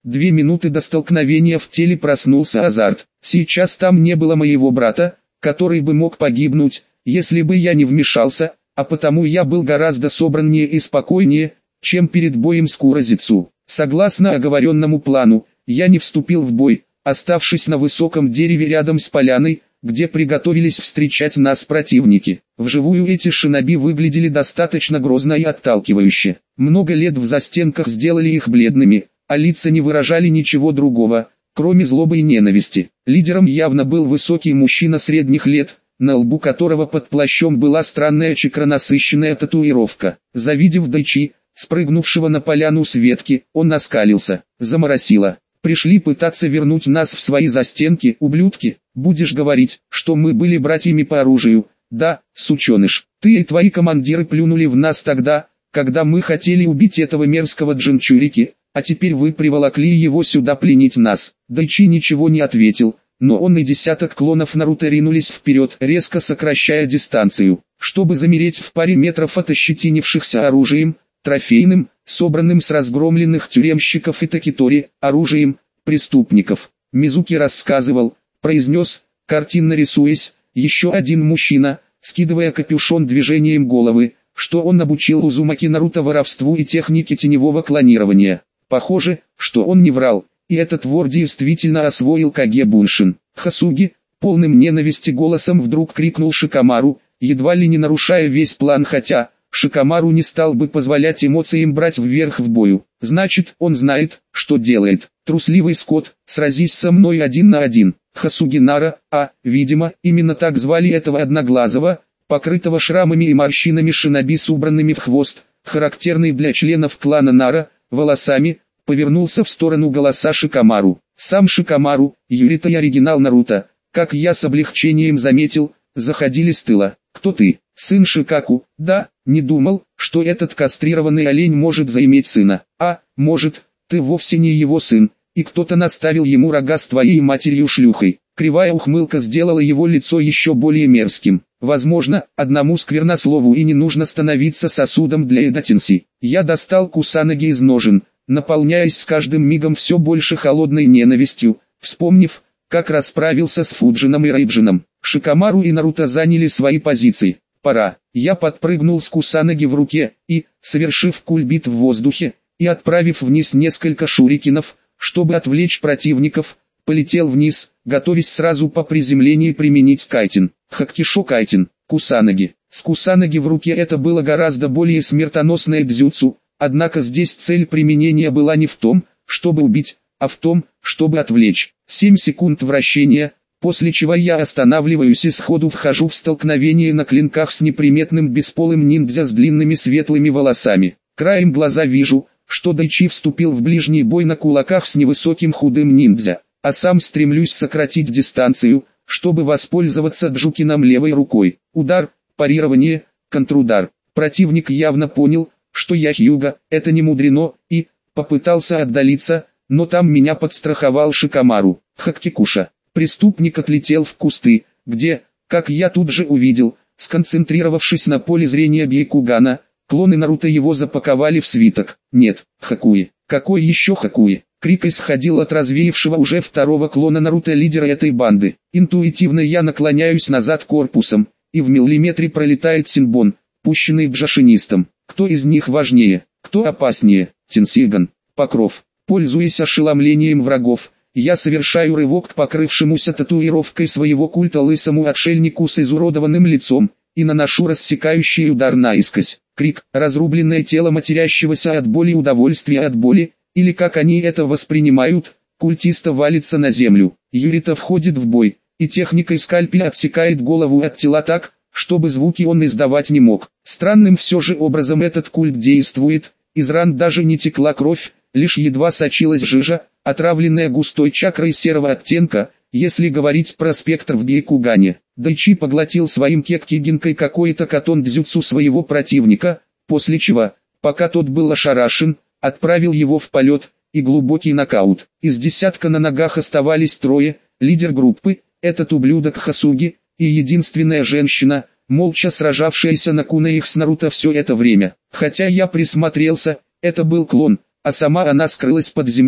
2 минуты до столкновения в теле проснулся азарт. Сейчас там не было моего брата, который бы мог погибнуть, если бы я не вмешался, а потому я был гораздо собраннее и спокойнее, чем перед боем с Куразицу. Согласно оговоренному плану, я не вступил в бой, оставшись на высоком дереве рядом с поляной, где приготовились встречать нас противники. Вживую эти шиноби выглядели достаточно грозно и отталкивающе. Много лет в застенках сделали их бледными, а лица не выражали ничего другого, кроме злобы и ненависти. Лидером явно был высокий мужчина средних лет, на лбу которого под плащом была странная чакранасыщенная татуировка. Завидев Дайчи, спрыгнувшего на поляну с ветки, он оскалился. Заморосило. Пришли пытаться вернуть нас в свои застенки, ублюдки. Будешь говорить, что мы были братьями по оружию. Да, сученыш, ты и твои командиры плюнули в нас тогда, когда мы хотели убить этого мерзкого Джинчурики, а теперь вы приволокли его сюда пленить нас. Дайчи ничего не ответил, но он и десяток клонов Наруто ринулись вперед, резко сокращая дистанцию, чтобы замереть в паре метров от ощетинившихся оружием, трофейным, собранным с разгромленных тюремщиков и такитори, оружием, преступников. Мизуки рассказывал, произнес, картинно рисуясь, еще один мужчина, скидывая капюшон движением головы, что он обучил Узумаки Наруто воровству и технике теневого клонирования. Похоже, что он не врал, и этот вор действительно освоил Каге Буншин. Хасуги, полным ненависти голосом вдруг крикнул Шикамару, едва ли не нарушая весь план, хотя Шикамару не стал бы позволять эмоциям брать вверх в бою. Значит, он знает, что делает. Трусливый скот, сразись со мной 1 на 1. Хасуги Нара, видимо, именно так звали этого одноглазого, покрытого шрамами и морщинами шиноби с убранными в хвост, характерный для членов клана Нара, волосами, повернулся в сторону голоса Шикамару. Сам Шикамару, Юрита и оригинал Наруто, как я с облегчением заметил, заходили с тыла. Кто ты? Сын Шикаку? Да, не думал, что этот кастрированный олень может заиметь сына. Может, ты вовсе не его сын, и кто-то наставил ему рога с твоей матерью-шлюхой. Кривая ухмылка сделала его лицо еще более мерзким. Возможно, одному сквернослову и не нужно становиться сосудом для Эдатинси. Я достал Кусанаги из ножен, наполняясь с каждым мигом все больше холодной ненавистью, вспомнив, как расправился с Фуджином и Рейбжином. Шикамару и Наруто заняли свои позиции. Пора. Я подпрыгнул с Кусанаги в руке и, совершив кульбит в воздухе, и отправив вниз несколько шурикенов, чтобы отвлечь противников, полетел вниз, готовясь сразу по приземлении применить кайтин. Хаккишо кайтин, Кусанаги. С Кусанаги в руке это было гораздо более смертоносное дзюцу, однако здесь цель применения была не в том, чтобы убить, а в том, чтобы отвлечь. 7 секунд вращения, после чего я останавливаюсь и сходу вхожу в столкновение на клинках с неприметным бесполым ниндзя с длинными светлыми волосами. Краем глаза вижу, что Дайчи вступил в ближний бой на кулаках с невысоким худым ниндзя, а сам стремлюсь сократить дистанцию, чтобы воспользоваться Джукином левой рукой. Удар, парирование, контрудар. Противник явно понял, что я Хьюга, это не мудрено, и попытался отдалиться, но там меня подстраховал Шикамару. Хаккикуша. Преступник отлетел в кусты, где, как я тут же увидел, сконцентрировавшись на поле зрения Бейкугана, клоны Наруто его запаковали в свиток. Нет, Хакуи. Какой еще Хакуи? Крик исходил от развеявшего уже второго клона Наруто лидера этой банды. Интуитивно я наклоняюсь назад корпусом, и в миллиметре пролетает Синбон, пущенный бжашинистом. Кто из них важнее? Кто опаснее? Тенсиган. Покров. Пользуясь ошеломлением врагов, я совершаю рывок к покрывшемуся татуировкой своего культа лысому отшельнику с изуродованным лицом, и наношу рассекающий удар наискось. Крик, разрубленное тело матерящегося от боли и удовольствия от боли, или как они это воспринимают, культиста валится на землю. Юрита входит в бой, и техникой скальпеля отсекает голову от тела так, чтобы звуки он издавать не мог. Странным все же образом этот культ действует, из ран даже не текла кровь, лишь едва сочилась жижа, отравленная густой чакрой серого оттенка, если говорить про спектр в Бейкугане. Дайчи поглотил своим кеккигинкой какой-то катон дзюцу своего противника, после чего, пока тот был ошарашен, отправил его в полет, и глубокий нокаут. Из десятка на ногах оставались трое, лидер группы, этот ублюдок Хасуги, и единственная женщина, молча сражавшаяся на куне их с Наруто все это время. Хотя я присмотрелся, это был клон, а сама она скрылась под землей,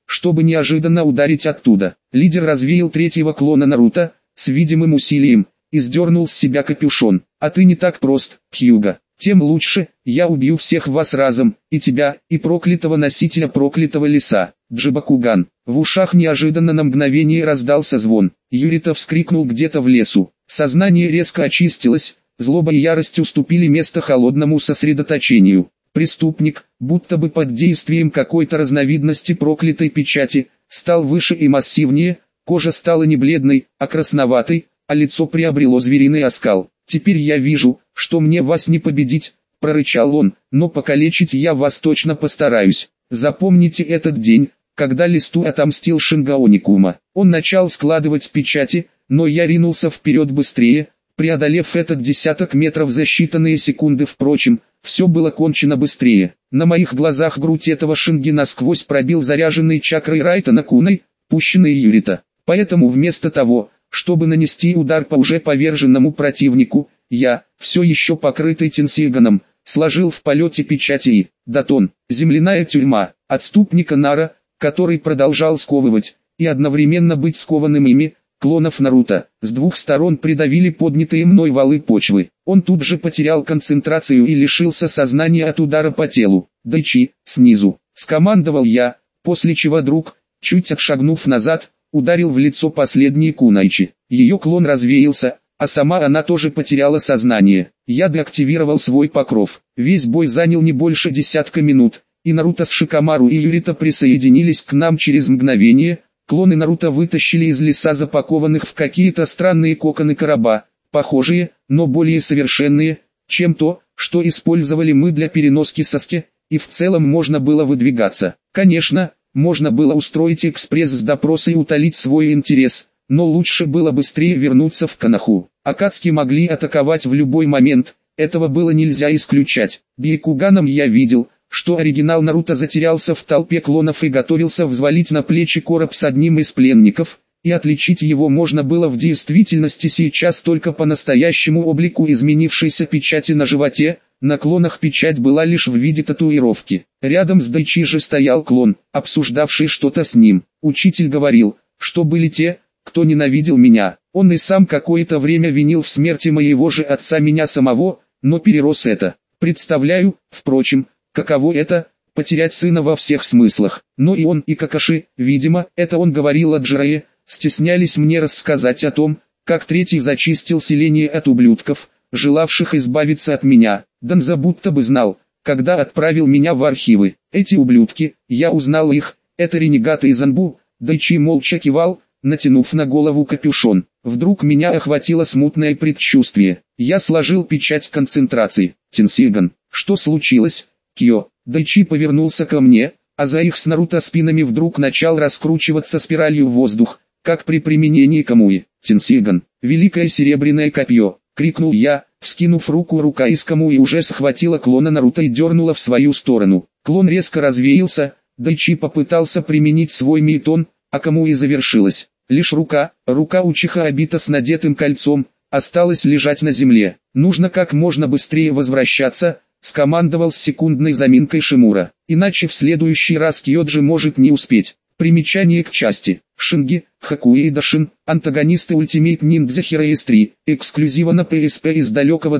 чтобы неожиданно ударить оттуда. Лидер развеял третьего клона Наруто, с видимым усилием, и сдернул с себя капюшон. «А ты не так прост, Хьюго. Тем лучше, я убью всех вас разом, и тебя, и проклятого носителя проклятого леса, Джибакуган». В ушах неожиданно на мгновение раздался звон. Юрита вскрикнул где-то в лесу. Сознание резко очистилось, злоба и ярость уступили место холодному сосредоточению. Преступник, будто бы под действием какой-то разновидности проклятой печати, стал выше и массивнее, кожа стала не бледной, а красноватой, а лицо приобрело звериный оскал. «Теперь я вижу, что мне вас не победить», — прорычал он, — «но покалечить я вас точно постараюсь. Запомните этот день, когда Листу отомстил Шингаоникума. Он начал складывать печати, но я ринулся вперед быстрее, преодолев этот десяток метров за считанные секунды. Впрочем, все было кончено быстрее. На моих глазах грудь этого Шинги насквозь пробил заряженный чакрой Райтана Куной, пущенный Юрита. Поэтому вместо того, чтобы нанести удар по уже поверженному противнику, я, все еще покрытый Тенсиганом, сложил в полете печати и Датон, земляная тюрьма, отступника Нара, который продолжал сковывать, и одновременно быть скованным ими, клонов Наруто. С двух сторон придавили поднятые мной валы почвы. Он тут же потерял концентрацию и лишился сознания от удара по телу. «Дайчи, снизу!» — скомандовал я, после чего друг, чуть отшагнув назад, ударил в лицо последней кунайчи. Ее клон развеялся, а сама она тоже потеряла сознание. Я деактивировал свой покров. Весь бой занял не больше десятка минут, и Наруто с Шикамару и Юрита присоединились к нам через мгновение. Клоны Наруто вытащили из леса запакованных в какие-то странные коконы короба, похожие, но более совершенные, чем то, что использовали мы для переноски Саски, и в целом можно было выдвигаться. Конечно, можно было устроить экспресс с допроса и утолить свой интерес, но лучше было быстрее вернуться в Коноху. Акацки могли атаковать в любой момент, этого было нельзя исключать. Бьякуганом я видел, что оригинал Наруто затерялся в толпе клонов и готовился взвалить на плечи короб с одним из пленников, и отличить его можно было в действительности сейчас только по настоящему облику изменившейся печати на животе. На клонах печать была лишь в виде татуировки. Рядом с Дайчи же стоял клон, обсуждавший что-то с ним. Учитель говорил, что были те, кто ненавидел меня. Он и сам какое-то время винил в смерти моего же отца меня самого, но перерос это. Представляю, впрочем, каково это — потерять сына во всех смыслах. Но и он, и Какаши, видимо, это он говорил о Джирае, стеснялись мне рассказать о том, как третий зачистил селение от ублюдков, желавших избавиться от меня. Данза будто бы знал, когда отправил меня в архивы. Эти ублюдки, я узнал их, это ренегаты из Анбу. Дайчи молча кивал, натянув на голову капюшон. Вдруг меня охватило смутное предчувствие. Я сложил печать концентрации. «Тенсиган, что случилось, Кьо?» Дайчи повернулся ко мне, а за их с Наруто спинами вдруг начал раскручиваться спиралью в воздух, как при применении камуи. «Тенсиган, великое серебряное копье!» — крикнул я, вскинув руку. Рука из камуи уже схватила клона Наруто и дернула в свою сторону. Клон резко развеялся, Дайчи попытался применить свой мейтон, а камуи завершилась. Лишь рука Учиха обита с надетым кольцом, осталась лежать на земле. «Нужно как можно быстрее возвращаться», — скомандовал с секундной заминкой Шимура. «Иначе в следующий раз Кьоджи может не успеть». Примечание к части. Шинги, Хакуэйда Шин, антагонисты Ultimate Ninja Heroes 3, эксклюзива на PSP из далекого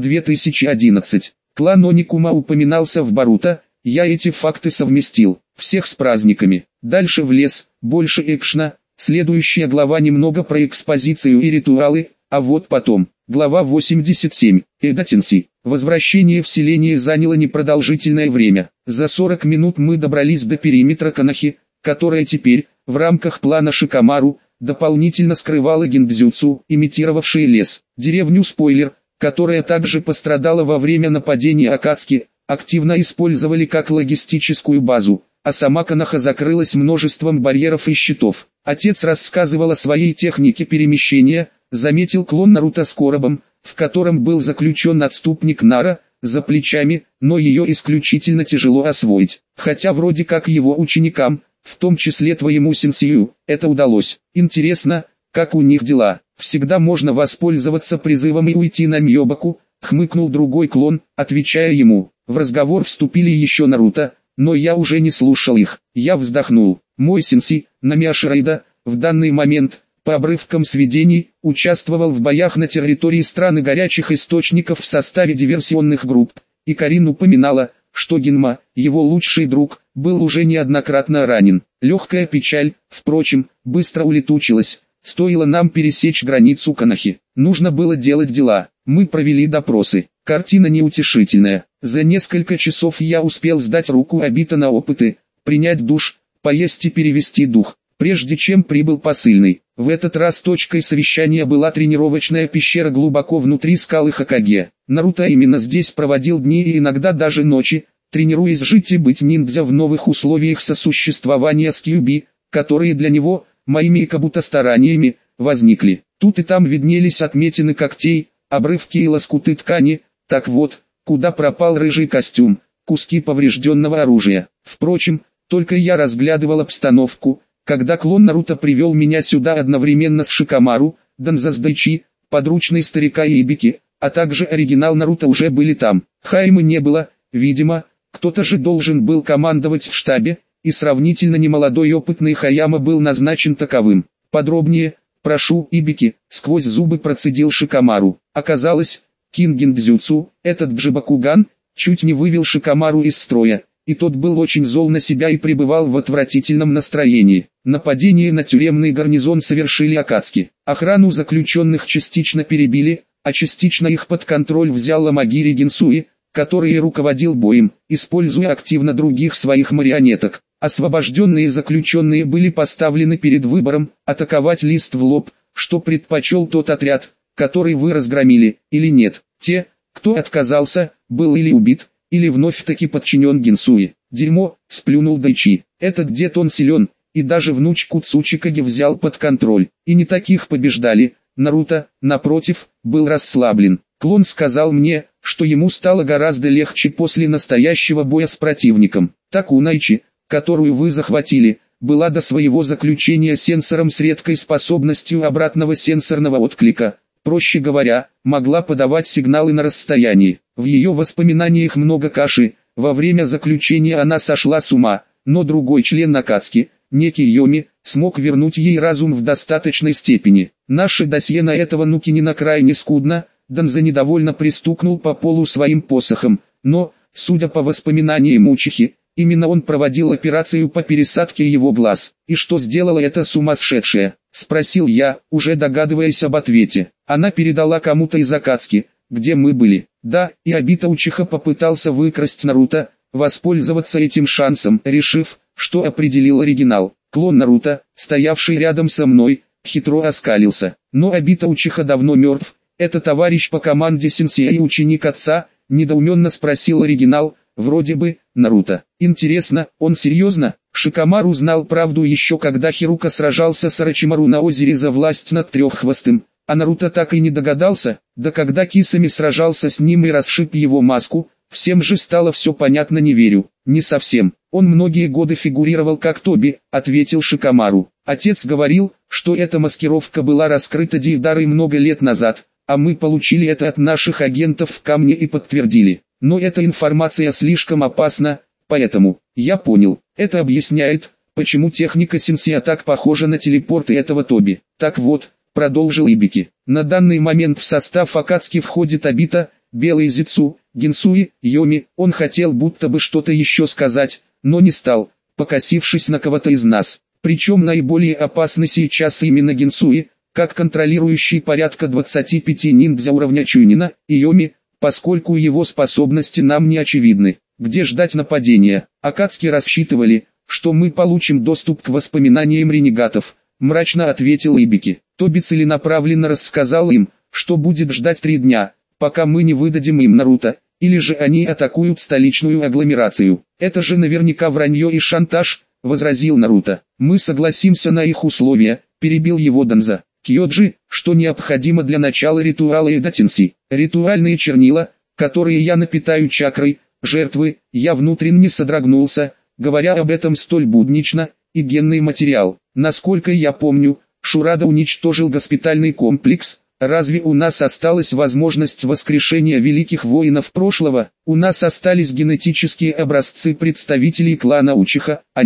2011. Клан Оникума упоминался в Боруто, я эти факты совместил. Всех с праздниками. Дальше в лес, больше экшна. Следующая глава немного про экспозицию и ритуалы, а вот потом. Глава 87. Эда Тенси. Возвращение в селение заняло непродолжительное время. За 40 минут мы добрались до периметра Конохи, которая теперь, в рамках плана Шикамару, дополнительно скрывала гиндзюцу, имитировавшие лес. Деревню Спойлер, которая также пострадала во время нападения Акацки, активно использовали как логистическую базу, а сама Коноха закрылась множеством барьеров и щитов. Отец рассказывал о своей технике перемещения, заметил клон Наруто с коробом, в котором был заключен отступник Нара, за плечами, но ее исключительно тяжело освоить. Хотя вроде как его ученикам, в том числе твоему сенсею, это удалось. Интересно, как у них дела. Всегда можно воспользоваться призывом и уйти на Мьёбаку, хмыкнул другой клон, отвечая ему. В разговор вступили еще Наруто, но я уже не слушал их. Я вздохнул. Мой сенсей, Намия Ширайда, в данный момент, по обрывкам сведений, участвовал в боях на территории страны горячих источников в составе диверсионных групп, и Карин упоминала, что Гинма, его лучший друг, был уже неоднократно ранен. Легкая печаль, впрочем, быстро улетучилась. Стоило нам пересечь границу Канахи. Нужно было делать дела. Мы провели допросы. Картина неутешительная. За несколько часов я успел сдать руку Обита на опыты, принять душ, поесть и перевести дух, прежде чем прибыл посыльный. В этот раз точкой совещания была тренировочная пещера глубоко внутри скалы Хокаге. Наруто именно здесь проводил дни и иногда даже ночи, тренируясь жить и быть ниндзя в новых условиях сосуществования с Кьюби, которые для него, моими Кабуто стараниями, возникли. Тут и там виднелись отметины когтей, обрывки и лоскуты ткани. Так вот, куда пропал рыжий костюм, куски поврежденного оружия. Впрочем, только я разглядывал обстановку, когда клон Наруто привел меня сюда одновременно с Шикамару, Данза с Дайчи, подручный старика и Ибики, а также оригинал Наруто уже были там. Хаймы не было, видимо, кто-то же должен был командовать в штабе, и сравнительно немолодой и опытный Хаяма был назначен таковым. Подробнее, прошу, Ибики, сквозь зубы процедил Шикамару. Оказалось, Кингин Дзюцу, этот Джибакуган, чуть не вывел Шикамару из строя, и тот был очень зол на себя и пребывал в отвратительном настроении. Нападение на тюремный гарнизон совершили Акацки. Охрану заключенных частично перебили, а частично их под контроль взял Ламагири Гинсуи, который и руководил боем, используя активно других своих марионеток. Освобожденные заключенные были поставлены перед выбором, атаковать Лист в лоб, что предпочел тот отряд, который вы разгромили, или нет. Те, кто отказался, был или убит, или вновь-таки подчинен Гинсуи. Дерьмо, сплюнул Дайчи. Этот дед он силен, и даже внучку Цучикаги взял под контроль. И не таких побеждали. Наруто, напротив, был расслаблен. Клон сказал мне, что ему стало гораздо легче после настоящего боя с противником. Так Унайчи, которую вы захватили, была до своего заключения сенсором с редкой способностью обратного сенсорного отклика. Проще говоря, могла подавать сигналы на расстоянии. В ее воспоминаниях много каши, во время заключения она сошла с ума, но другой член Акацки, некий Йоми, смог вернуть ей разум в достаточной степени. Наше досье на этого Нукинина крайне скудно, Данза недовольно пристукнул по полу своим посохом, но, судя по воспоминаниям Учихи, именно он проводил операцию по пересадке его глаз. «И что сделала эта сумасшедшая?» – спросил я, уже догадываясь об ответе. «Она передала кому-то из Акацки, где мы были». Да, и Обита Учиха попытался выкрасть Наруто, воспользоваться этим шансом, решив, что определил оригинал. Клон Наруто, стоявший рядом со мной, хитро оскалился. Но Обита Учиха давно мертв, это товарищ по команде сенсея и ученик отца, недоуменно спросил оригинал, вроде бы, Наруто. Интересно, он серьезно? Шикамару знал правду еще когда Хирука сражался с Орочимару на озере за власть над Треххвостым, а Наруто так и не догадался, да когда Кисами сражался с ним и расшиб его маску, всем же стало все понятно. Не верю. Не совсем. Он многие годы фигурировал как Тоби, ответил Шикамару. Отец говорил, что эта маскировка была раскрыта Дейдарой много лет назад, а мы получили это от наших агентов в Камне и подтвердили. Но эта информация слишком опасна, поэтому, я понял, это объясняет, почему техника сенсея так похожа на телепорты этого Тоби. Так вот, продолжил Ибики, на данный момент в состав Акацки входит Обита, Белый Зицу, Гинсуи, Йоми. Он хотел будто бы что-то еще сказать, но не стал, покосившись на кого-то из нас. Причем наиболее опасны сейчас именно Гинсуи, как контролирующий порядка 25 ниндзя уровня Чунина, и Йоми, поскольку его способности нам не очевидны. Где ждать нападения? Акацки рассчитывали, что мы получим доступ к воспоминаниям ренегатов, мрачно ответил Ибики. Тоби целенаправленно рассказал им, что будет ждать 3 дня, пока мы не выдадим им Наруто, или же они атакуют столичную агломерацию. Это же наверняка вранье и шантаж, возразил Наруто. Мы согласимся на их условия, перебил его Данза. Кьёджи, что необходимо для начала ритуала Эдатинси. Ритуальные чернила, которые я напитаю чакрой, жертвы. Я внутренне содрогнулся, говоря об этом столь буднично, и генный материал. Насколько я помню, Шурада уничтожил госпитальный комплекс. Разве у нас осталась возможность воскрешения великих воинов прошлого? У нас остались генетические образцы представителей клана Учиха. Они,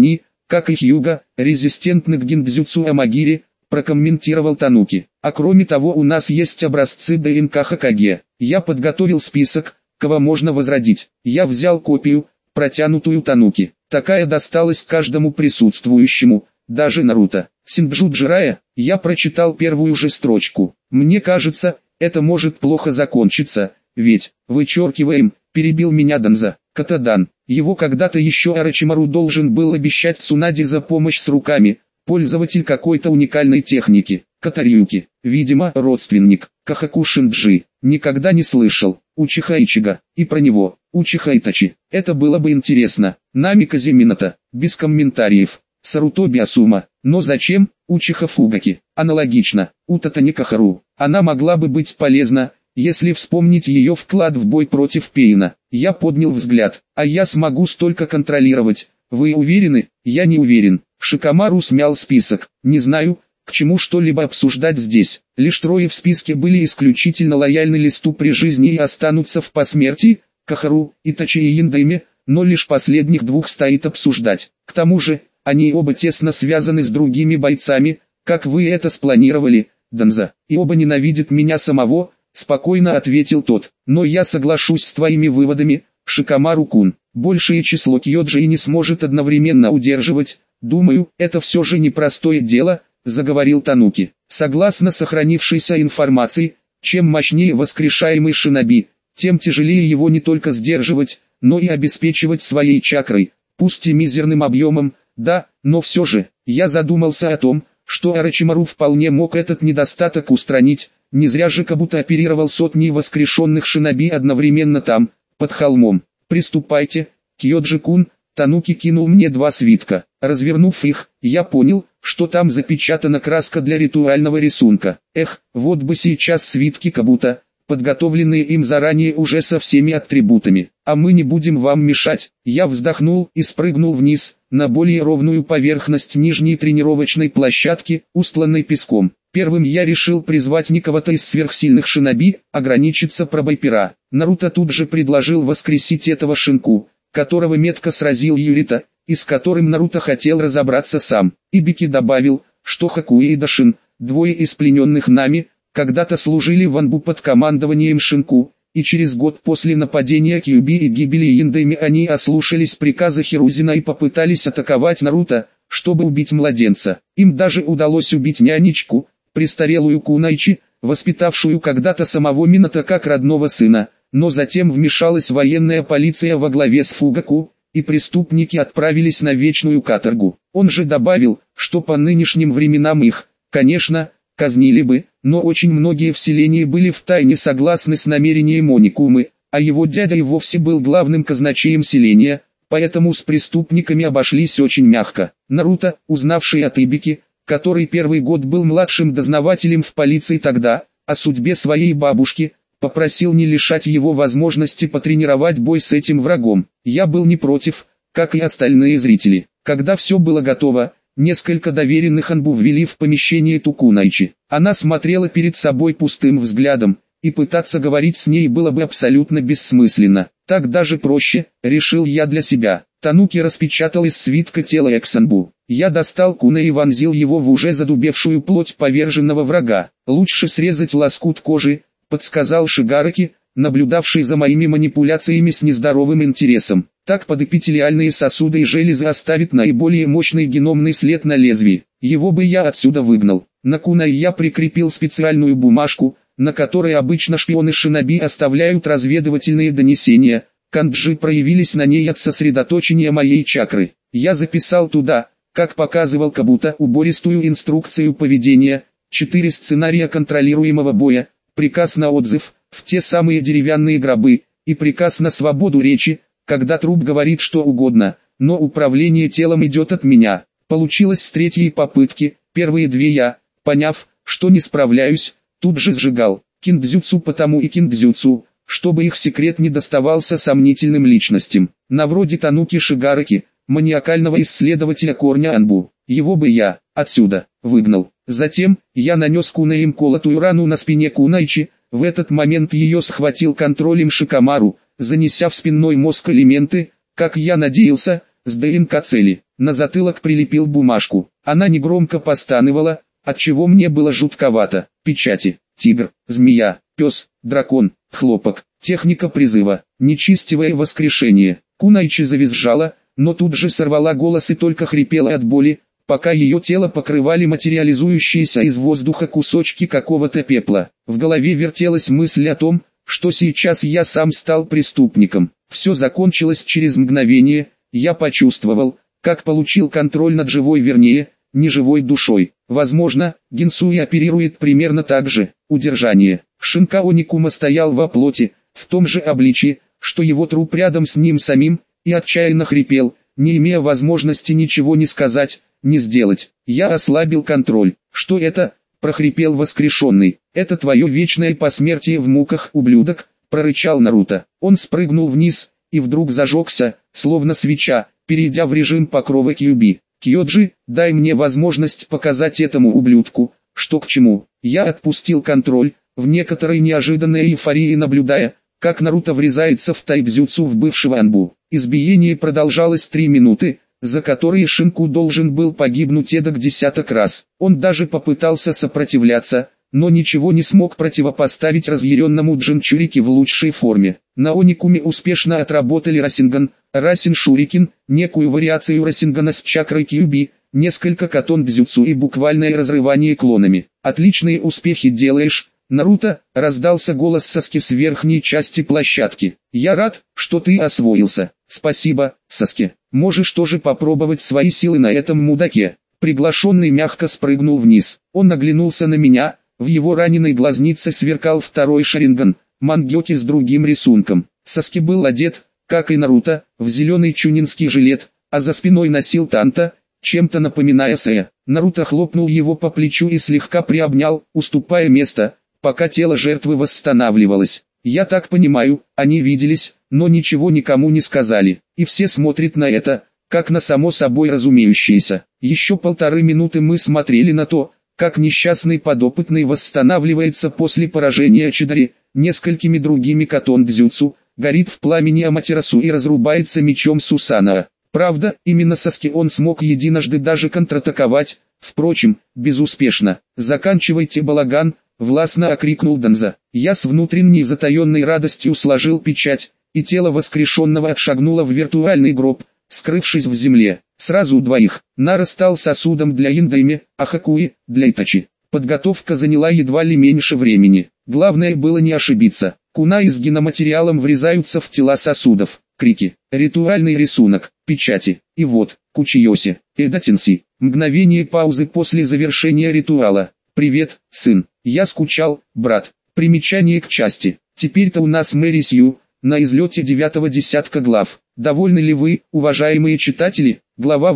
как и Хьюга, резистентны к гиндзюцу Амагири, прокомментировал Тануки. А кроме того у нас есть образцы ДНК Хокаге. Я подготовил список, кого можно возродить. Я взял копию, протянутую Тануки. Такая досталась каждому присутствующему, даже Наруто. Синджу Джирая, я прочитал первую же строчку. Мне кажется, это может плохо закончиться, ведь, вычеркиваем, перебил меня Данза. Катадан, его когда-то еще Орочимару должен был обещать Цунаде за помощь с руками, пользователь какой-то уникальной техники. Катарюки, видимо, родственник. Кахаку Шинджи, никогда не слышал. Учиха Ичига, и про него, Учиха Итачи. Это было бы интересно. Нами Казимината, без комментариев. Сарутоби Асума, но зачем, Учиха Фугаки? Аналогично, Утатани Кахару. Она могла бы быть полезна, если вспомнить ее вклад в бой против Пейна. Я поднял взгляд, а я смогу столько контролировать. Вы уверены? Я не уверен. Шикамару смял список. Не знаю, к чему что-либо обсуждать здесь. Лишь трое в списке были исключительно лояльны листу при жизни и останутся в посмертии, Кахару, Итачи и Яндайме, но лишь последних двух стоит обсуждать. К тому же, они оба тесно связаны с другими бойцами, как вы это спланировали, Данза. И оба ненавидят меня самого, спокойно ответил тот. Но я соглашусь с твоими выводами, Шикамару-кун. Большее число Кьёджи не сможет одновременно удерживать. Думаю, это все же непростое дело, заговорил Тануки. Согласно сохранившейся информации, чем мощнее воскрешаемый шиноби, тем тяжелее его не только сдерживать, но и обеспечивать своей чакрой, пусть и мизерным объемом, да, но все же, я задумался о том, что Орочимару вполне мог этот недостаток устранить, не зря же Кабуто оперировал сотни воскрешенных шиноби одновременно там, под холмом. Приступайте, Кьёджи-кун. Тануки кинул мне два свитка. Развернув их, я понял, что там запечатана краска для ритуального рисунка. Эх, вот бы сейчас свитки Кабуто, подготовленные им заранее уже со всеми атрибутами. А мы не будем вам мешать. Я вздохнул и спрыгнул вниз, на более ровную поверхность нижней тренировочной площадки, устланной песком. Первым я решил призвать не кого-то из сверхсильных шиноби, ограничиться пробой пера. Наруто тут же предложил воскресить этого шинку, которого метко сразил Юрита, и с которым Наруто хотел разобраться сам. Ибики добавил, что Хакуэ и Дашин, двое из плененных нами, когда-то служили в Анбу под командованием Шинку, и через год после нападения Кьюби и гибели Яндайми они ослушались приказа Хирузина и попытались атаковать Наруто, чтобы убить младенца. Им даже удалось убить нянечку, престарелую Кунайчи, воспитавшую когда-то самого Минато как родного сына. Но затем вмешалась военная полиция во главе с Фугаку, и преступники отправились на вечную каторгу. Он же добавил, что по нынешним временам их, конечно, казнили бы, но очень многие в селении были втайне согласны с намерением Моникумы, а его дядя и вовсе был главным казначеем селения, поэтому с преступниками обошлись очень мягко. Наруто, узнавший от Ибики, который первый год был младшим дознавателем в полиции тогда, о судьбе своей бабушки, попросил не лишать его возможности потренировать бой с этим врагом. Я был не против, как и остальные зрители. Когда все было готово, несколько доверенных Анбу ввели в помещение Тукунайчи. Она смотрела перед собой пустым взглядом, и пытаться говорить с ней было бы абсолютно бессмысленно. Так даже проще, решил я для себя. Тануки распечатал из свитка тело Эксанбу. Я достал куна и вонзил его в уже задубевшую плоть поверженного врага. Лучше срезать лоскут кожи, подсказал Шигараки, наблюдавший за моими манипуляциями с нездоровым интересом. Так подэпителиальные сосуды и железы оставят наиболее мощный геномный след на лезвии. Его бы я отсюда выгнал. На кунай я прикрепил специальную бумажку, на которой обычно шпионы шиноби оставляют разведывательные донесения. Канджи проявились на ней от сосредоточения моей чакры. Я записал туда, как показывал Кабуто, убористую инструкцию поведения, 4 сценария контролируемого боя, приказ на отзыв, в те самые деревянные гробы, и приказ на свободу речи, когда труп говорит что угодно, но управление телом идет от меня. Получилось с третьей попытки, первые две я, поняв, что не справляюсь, тут же сжигал. Киндзюцу потому и киндзюцу, чтобы их секрет не доставался сомнительным личностям, на вроде Тануки Шигараки, маниакального исследователя корня Анбу. Его бы я, отсюда, выгнал. Затем, я нанес кунаим колотую рану на спине Кунайчи, в этот момент ее схватил контролем Шикамару, занеся в спинной мозг элементы, как я надеялся, с ДНК цели. На затылок прилепил бумажку. Она негромко постанывала, отчего мне было жутковато. Печати: тигр, змея, пес, дракон, хлопок. Техника призыва: нечестивое воскрешение. Кунайчи завизжала, но тут же сорвала голос и только хрипела от боли, пока ее тело покрывали материализующиеся из воздуха кусочки какого-то пепла. В голове вертелась мысль о том, что сейчас я сам стал преступником. Все закончилось через мгновение. Я почувствовал, как получил контроль над живой, вернее, неживой душой. Возможно, Гинсуи оперирует примерно так же. Удержание. Шинка Оникума стоял во плоти, в том же обличии, что его труп рядом с ним самим, и отчаянно хрипел, не имея возможности ничего не сказать, не сделать. Я ослабил контроль. «Что это?» – прохрипел воскрешенный. «Это твое вечное посмертие в муках, ублюдок», – прорычал Наруто. Он спрыгнул вниз, и вдруг зажегся, словно свеча, перейдя в режим покрова Кьюби. «Кьёджи, дай мне возможность показать этому ублюдку, что к чему». Я отпустил контроль, в некоторой неожиданной эйфории наблюдая, как Наруто врезается в тайбзюцу в бывшего Анбу. Избиение продолжалось 3 минуты, за которые Шинку должен был погибнуть эдак десяток раз. Он даже попытался сопротивляться, но ничего не смог противопоставить разъяренному Джинчурике в лучшей форме. На Оникуме успешно отработали Расинган, Расин-Шурикен, некую вариацию Расингана с чакрой Кьюби, несколько катон-дзюцу и буквальное разрывание клонами. «Отличные успехи делаешь, Наруто», — раздался голос Саски с верхней части площадки. «Я рад, что ты освоился». «Спасибо, Саски. Можешь тоже попробовать свои силы на этом мудаке». Приглашенный мягко спрыгнул вниз. Он оглянулся на меня, в его раненой глазнице сверкал второй шаринган, мангёки с другим рисунком. Саски был одет, как и Наруто, в зеленый чунинский жилет, а за спиной носил танта, чем-то напоминая Сэя. Наруто хлопнул его по плечу и слегка приобнял, уступая место, пока тело жертвы восстанавливалось. «Я так понимаю, они виделись, но ничего никому не сказали, и все смотрят на это, как на само собой разумеющееся». Еще 1,5 минуты мы смотрели на то, как несчастный подопытный восстанавливается после поражения Чидари, несколькими другими катон-дзюцу, горит в пламени Аматерасу и разрубается мечом Сусанаа. Правда, именно Саски он смог единожды даже контратаковать, впрочем, безуспешно. «Заканчивайте балаган», — властно окрикнул Данза. Я с внутренней затаенной радостью сложил печать, и тело воскрешенного отшагнуло в виртуальный гроб, скрывшись в земле. Сразу у двоих. Нара стал сосудом для Индайме, а Хакуи — для Итачи. Подготовка заняла едва ли меньше времени. Главное было не ошибиться. Кунай с геноматериалом врезаются в тела сосудов. Крики, ритуальный рисунок, печати. И вот, Кучиоси, Эдатинси. Мгновение паузы после завершения ритуала. «Привет, сын. Я скучал, брат». Примечание к части. Теперь-то у нас Мэри Сью, на излете 9-го десятка глав. Довольны ли вы, уважаемые читатели? Глава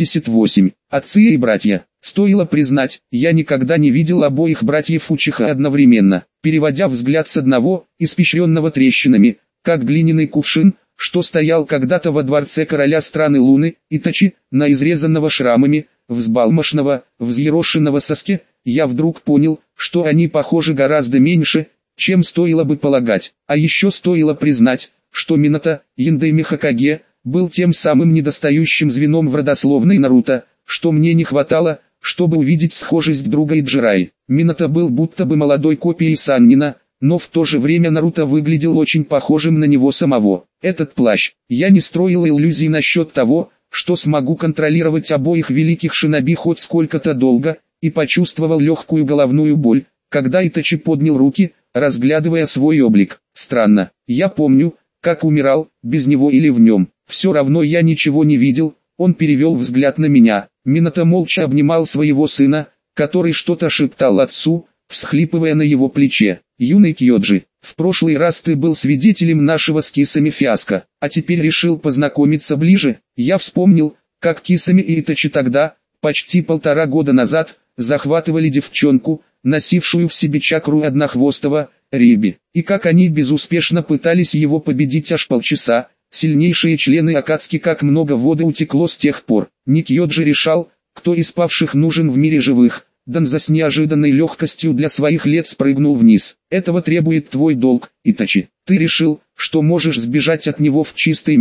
88. Отцы и братья. Стоило признать, я никогда не видел обоих братьев Учиха одновременно. Переводя взгляд с одного, испещренного трещинами, как глиняный кувшин, что стоял когда-то во дворце короля страны Луны, Итачи, на изрезанного шрамами, взбалмошного, взъерошенного Саски, я вдруг понял, что они похожи гораздо меньше, чем стоило бы полагать. А еще стоило признать, что Минато, Индайме Хокаге, был тем самым недостающим звеном в родословной Наруто, что мне не хватало, чтобы увидеть схожесть друга и Джирай. Минато был будто бы молодой копией Саннина, но в то же время Наруто выглядел очень похожим на него самого. Этот плащ. Я не строил иллюзий насчет того, что смогу контролировать обоих великих шиноби хоть сколько-то долго, и почувствовал легкую головную боль, когда Итачи поднял руки, разглядывая свой облик. Странно, я помню, как умирал, без него или в нем. Все равно я ничего не видел. Он перевел взгляд на меня. Минато молча обнимал своего сына, который что-то шептал отцу, всхлипывая на его плече. «Юный Кьёджи, в прошлый раз ты был свидетелем нашего с Кисами фиаско, а теперь решил познакомиться ближе». Я вспомнил, как Кисами и Итачи тогда, почти 1,5 года назад, захватывали девчонку, носившую в себе чакру однохвостого, Риби, и как они безуспешно пытались его победить аж полчаса. Сильнейшие члены Акацки, как много воды утекло с тех пор. Никьёджи решал, кто из павших нужен в мире живых. Данза с неожиданной легкостью для своих лет спрыгнул вниз. «Этого требует твой долг, Итачи. Ты решил, что можешь сбежать от него в чистый мир,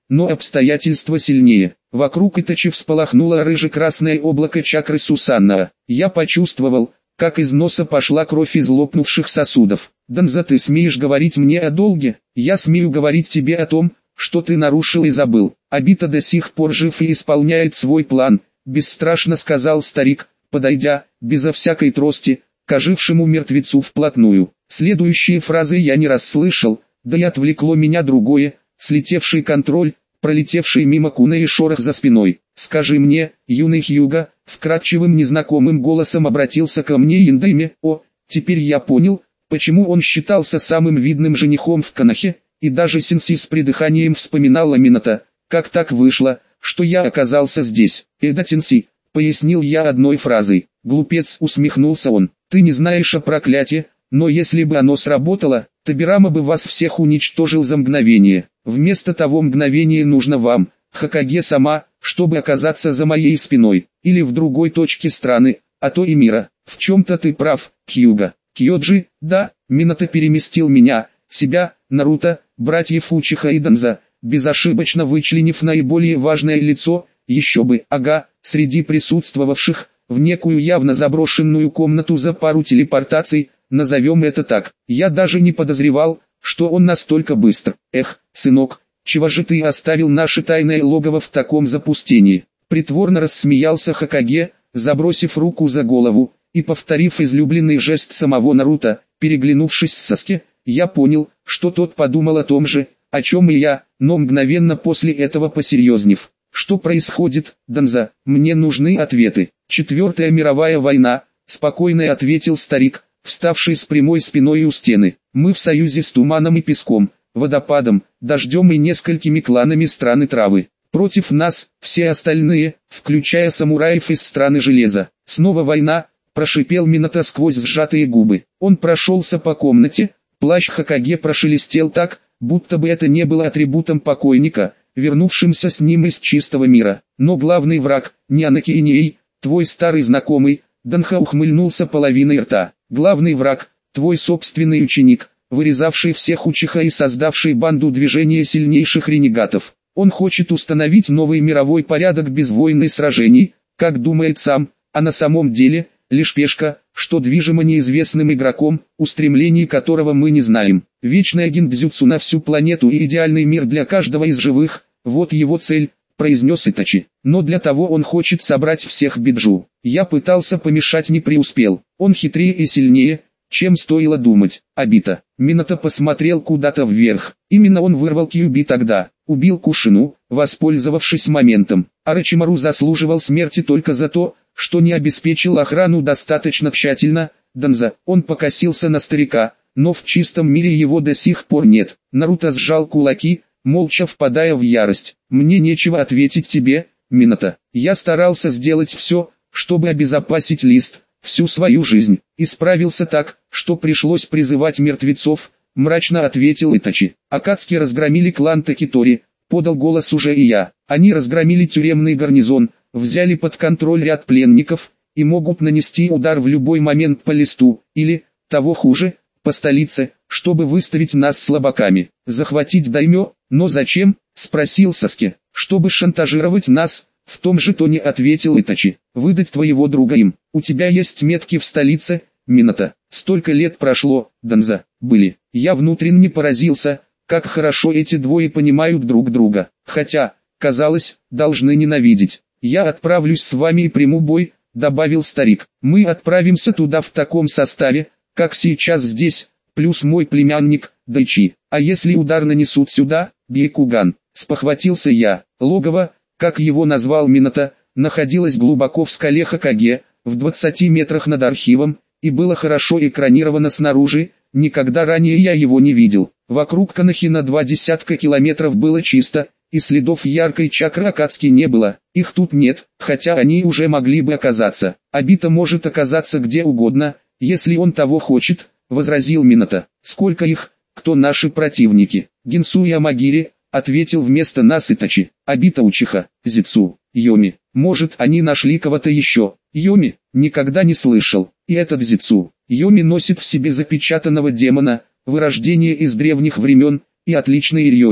но обстоятельства сильнее. Вокруг Итачи всполохнуло рыже-красное облако чакры Сусанна. Я почувствовал, как из носа пошла кровь из лопнувших сосудов. «Данза, ты смеешь говорить мне о долге? Я смею говорить тебе о том, что ты нарушил и забыл. Обита до сих пор жив и исполняет свой план», — бесстрашно сказал старик, подойдя, безо всякой трости, к ожившему мертвецу вплотную. Следующие фразы я не расслышал, да и отвлекло меня другое, слетевший контроль, пролетевший мимо Куна и шорох за спиной. «Скажи мне, юный Хьюга», — вкрадчивым незнакомым голосом обратился ко мне Индайме. Теперь я понял, почему он считался самым видным женихом в Канахе, и даже Синси с придыханием вспоминала Минато. «Как так вышло, что я оказался здесь?» «Это Синси», — пояснил я одной фразой. «Глупец», — усмехнулся он, — «ты не знаешь о проклятии, но если бы оно сработало, Табирама бы вас всех уничтожил за мгновение. Вместо того мгновения нужно вам, Хокаге сама, чтобы оказаться за моей спиной, или в другой точке страны, а то и мира. В чем-то ты прав, Хьюга». «Кьоджи, да», — Минато переместил меня, себя, Наруто, братьев Учиха и Данза, безошибочно вычленив наиболее важное лицо, еще бы, ага, среди присутствовавших, в некую явно заброшенную комнату за пару телепортаций, назовем это так. Я даже не подозревал, что он настолько быстр. «Эх, сынок, чего же ты оставил наше тайное логово в таком запустении?» Притворно рассмеялся Хокаге, забросив руку за голову, и повторив излюбленный жест самого Наруто. Переглянувшись с Саски, я понял, что тот подумал о том же, о чем и я, но мгновенно после этого посерьезнев. «Что происходит, Данза? Мне нужны ответы». «Четвертая мировая война», — спокойно ответил старик, вставший с прямой спиной у стены. «Мы в союзе с туманом и песком, водопадом, дождем и несколькими кланами страны травы. Против нас все остальные, включая самураев из страны железа. Снова война», — прошипел Минато сквозь сжатые губы. Он прошелся по комнате, плащ Хокаге прошелестел так, будто бы это не было атрибутом покойника, вернувшимся с ним из чистого мира. «Но главный враг, не Анаки и Ней, твой старый знакомый», — Данха ухмыльнулся половиной рта. «Главный враг, твой собственный ученик, вырезавший всех Учиха и создавший банду движения сильнейших ренегатов. Он хочет установить новый мировой порядок без войн и сражений, как думает сам, а на самом деле, лишь пешка, что движима неизвестным игроком, устремлений которого мы не знаем. Вечный гиндзюцу на всю планету и идеальный мир для каждого из живых, вот его цель», — произнес Итачи. «Но для того он хочет собрать всех Биджу. Я пытался помешать, не преуспел. Он хитрее и сильнее, чем стоило думать». «Обита». Минато посмотрел куда-то вверх. Именно он вырвал Кьюби тогда. Убил Кушину, воспользовавшись моментом. Орочимару заслуживал смерти только за то, что не обеспечил охрану достаточно тщательно. Данза, он покосился на старика, но в чистом мире его до сих пор нет. Наруто сжал кулаки, молча впадая в ярость. «Мне нечего ответить тебе, Минато. Я старался сделать все, чтобы обезопасить Лист, всю свою жизнь. И справился так, что пришлось призывать мертвецов», — мрачно ответил Итачи. «Акацки разгромили клан Такитори», — подал голос уже и я. «Они разгромили тюремный гарнизон, взяли под контроль ряд пленников, и могут нанести удар в любой момент по Листу, или, того хуже, по столице, чтобы выставить нас слабаками. Захватить даймё, но зачем?» — спросил Саски. «Чтобы шантажировать нас», — в том же тоне ответил Итачи. «Выдать твоего друга им. У тебя есть метки в столице, Минато. Столько лет прошло, Данза, были». Я внутренне поразился, как хорошо эти двое понимают друг друга. Хотя, казалось, должны ненавидеть. «Я отправлюсь с вами и приму бой», — добавил старик. «Мы отправимся туда в таком составе, как сейчас здесь, плюс мой племянник, Дайчи. А если удар нанесут сюда, Бейкуган?» — спохватился я. Логово, как его назвал Минато, находилось глубоко в скале Хокаге, в 20 метрах над архивом, и было хорошо экранировано снаружи. Никогда ранее я его не видел. Вокруг Канахи на 20 километров было чисто, и следов яркой чакры Акацки не было. Их тут нет, хотя они уже могли бы оказаться. Обита может оказаться где угодно, если он того хочет, возразил Минато. «Сколько их, кто наши противники?» «Гинсу и Амагири», ответил вместо нас Итачи. «Обита Учиха, Зицу, Йоми. Может, они нашли кого-то еще?» «Йоми, никогда не слышал. И этот Зицу, Йоми носит в себе запечатанного демона, вырождение из древних времен, и отличный ирьонин.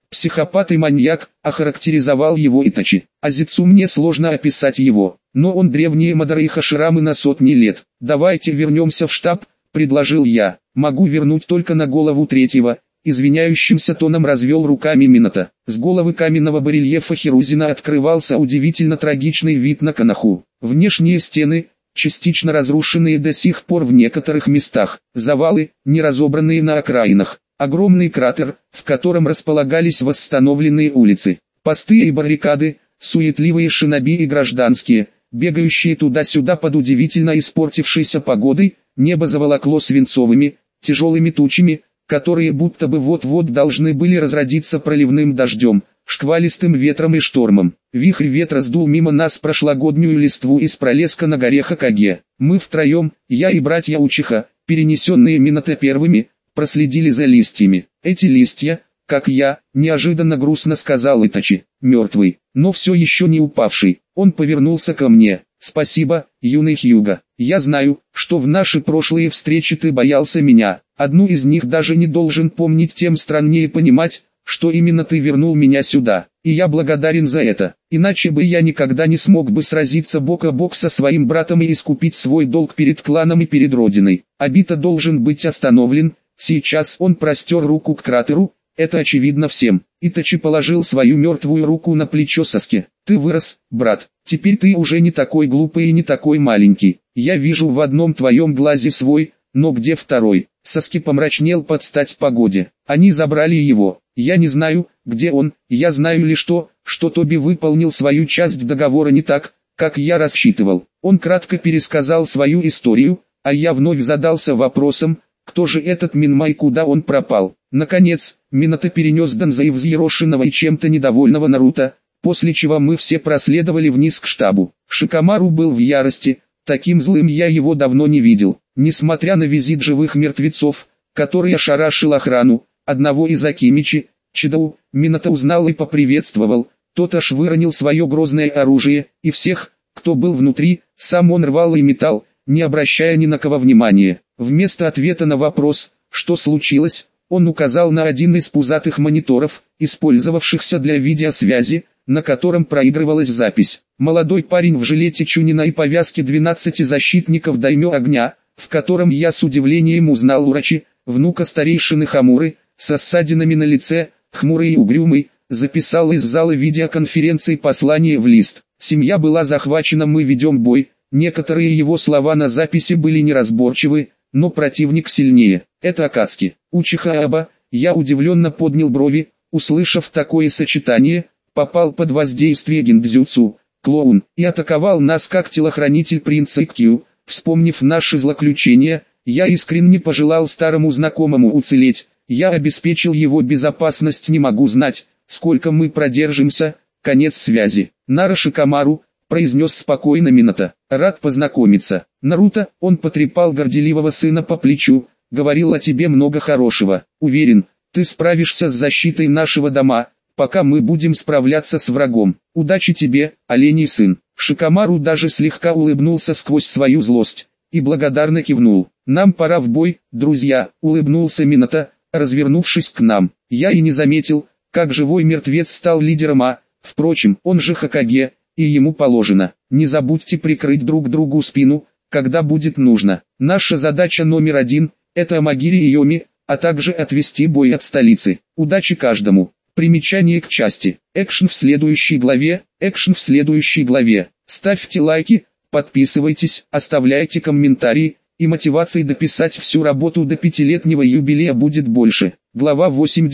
Психопат и маньяк, охарактеризовал его Итачи. Азицу мне сложно описать его, но он древнее Мадара Хаширамы на сотни лет. Давайте вернемся в штаб, предложил я. Могу вернуть только на голову третьего. Извиняющимся тоном развел руками Минато. С головы каменного барельефа Хирузина открывался удивительно трагичный вид на Коноху. Внешние стены, частично разрушенные до сих пор в некоторых местах, завалы, не разобранные на окраинах, огромный кратер, в котором располагались восстановленные улицы, посты и баррикады, суетливые шиноби и гражданские, бегающие туда-сюда под удивительно испортившейся погодой, небо заволокло свинцовыми, тяжелыми тучами, которые будто бы вот-вот должны были разродиться проливным дождем, шквалистым ветром и штормом. Вихрь ветра сдул мимо нас прошлогоднюю листву из пролеска на горе Хокаге. Мы втроем, я и братья Учиха, перенесенные Минато первыми, проследили за листьями. Эти листья, как я, неожиданно грустно сказал Итачи, мертвый, но все еще не упавший. Он повернулся ко мне. Спасибо, юный Хьюго. Я знаю, что в наши прошлые встречи ты боялся меня. Одну из них даже не должен помнить, тем страннее понимать, что именно ты вернул меня сюда. И я благодарен за это. Иначе бы я никогда не смог бы сразиться бок о бок со своим братом и искупить свой долг перед кланом и перед родиной. Обита должен быть остановлен. Сейчас он простер руку к кратеру. Это очевидно всем. Итачи положил свою мертвую руку на плечо Саски. Ты вырос, брат. Теперь ты уже не такой глупый и не такой маленький. Я вижу в одном твоем глазе свой, но где второй? Саски помрачнел под стать погоде. Они забрали его. Я не знаю, где он. Я знаю лишь то, что Тоби выполнил свою часть договора не так, как я рассчитывал. Он кратко пересказал свою историю, а я вновь задался вопросом, кто же этот Минмай, куда он пропал. Наконец, Минато перенес Данза взъерошенного и чем-то недовольного Наруто, после чего мы все проследовали вниз к штабу. Шикамару был в ярости, таким злым я его давно не видел. Несмотря на визит живых мертвецов, который ошарашил охрану, одного из Акимичи, Чидоу, Минато узнал и поприветствовал. Тот аж выронил свое грозное оружие, и всех, кто был внутри, сам он рвал и метал, не обращая ни на кого внимания. Вместо ответа на вопрос, что случилось, он указал на один из пузатых мониторов, использовавшихся для видеосвязи, на котором проигрывалась запись. Молодой парень в жилете Чунина и повязке 12 защитников Даймё Огня, в котором я с удивлением узнал Урачи, внука старейшины Хамуры, со ссадинами на лице, хмурый и угрюмый, записал из зала видеоконференции послание в лист. Семья была захвачена, мы ведем бой. Некоторые его слова на записи были неразборчивы, но противник сильнее. Это Акацки. Учиха Аба, я удивленно поднял брови, услышав такое сочетание, попал под воздействие гиндзюцу, клоун, и атаковал нас как телохранитель принца Иккью. Вспомнив наши злоключения, я искренне пожелал старому знакомому уцелеть. Я обеспечил его безопасность, не могу знать, сколько мы продержимся. Конец связи. Нара Шикамару, произнес спокойно Минато. Рад познакомиться. Наруто, он потрепал горделивого сына по плечу, говорил о тебе много хорошего. Уверен, ты справишься с защитой нашего дома, пока мы будем справляться с врагом. Удачи тебе, оленей сын. Шикамару даже слегка улыбнулся сквозь свою злость и благодарно кивнул. Нам пора в бой, друзья, улыбнулся Минато, развернувшись к нам. Я и не заметил, как живой мертвец стал лидером, впрочем, он же Хокаге, и ему положено. Не забудьте прикрыть друг другу спину, когда будет нужно. Наша задача номер один – это Амагири и Йоми, а также отвести бой от столицы. Удачи каждому. Примечание к части. Экшн в следующей главе. Экшн в следующей главе. Ставьте лайки, подписывайтесь, оставляйте комментарии, и мотивации дописать всю работу до 5-летнего юбилея будет больше. Глава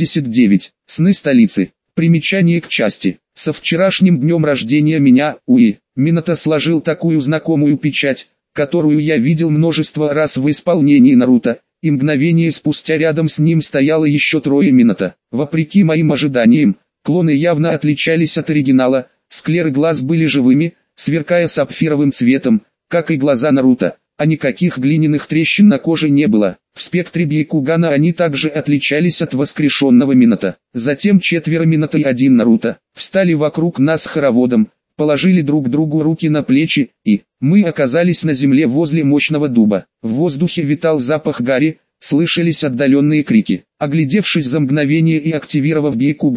89. Сны столицы. Примечание к части. Со вчерашним днем рождения меня, Уи, Минато сложил такую знакомую печать, которую я видел множество раз в исполнении Наруто, и мгновение спустя рядом с ним стояло еще трое Минато. Вопреки моим ожиданиям, клоны явно отличались от оригинала, склеры глаз были живыми, сверкая сапфировым цветом, как и глаза Наруто, а никаких глиняных трещин на коже не было. В спектре Бьякугана они также отличались от воскрешенного Минато. Затем 4 Минато и 1 Наруто встали вокруг нас хороводом, положили друг другу руки на плечи, и мы оказались на земле возле мощного дуба. В воздухе витал запах гари, слышались отдаленные крики. Оглядевшись за мгновение и активировав Бьякуган,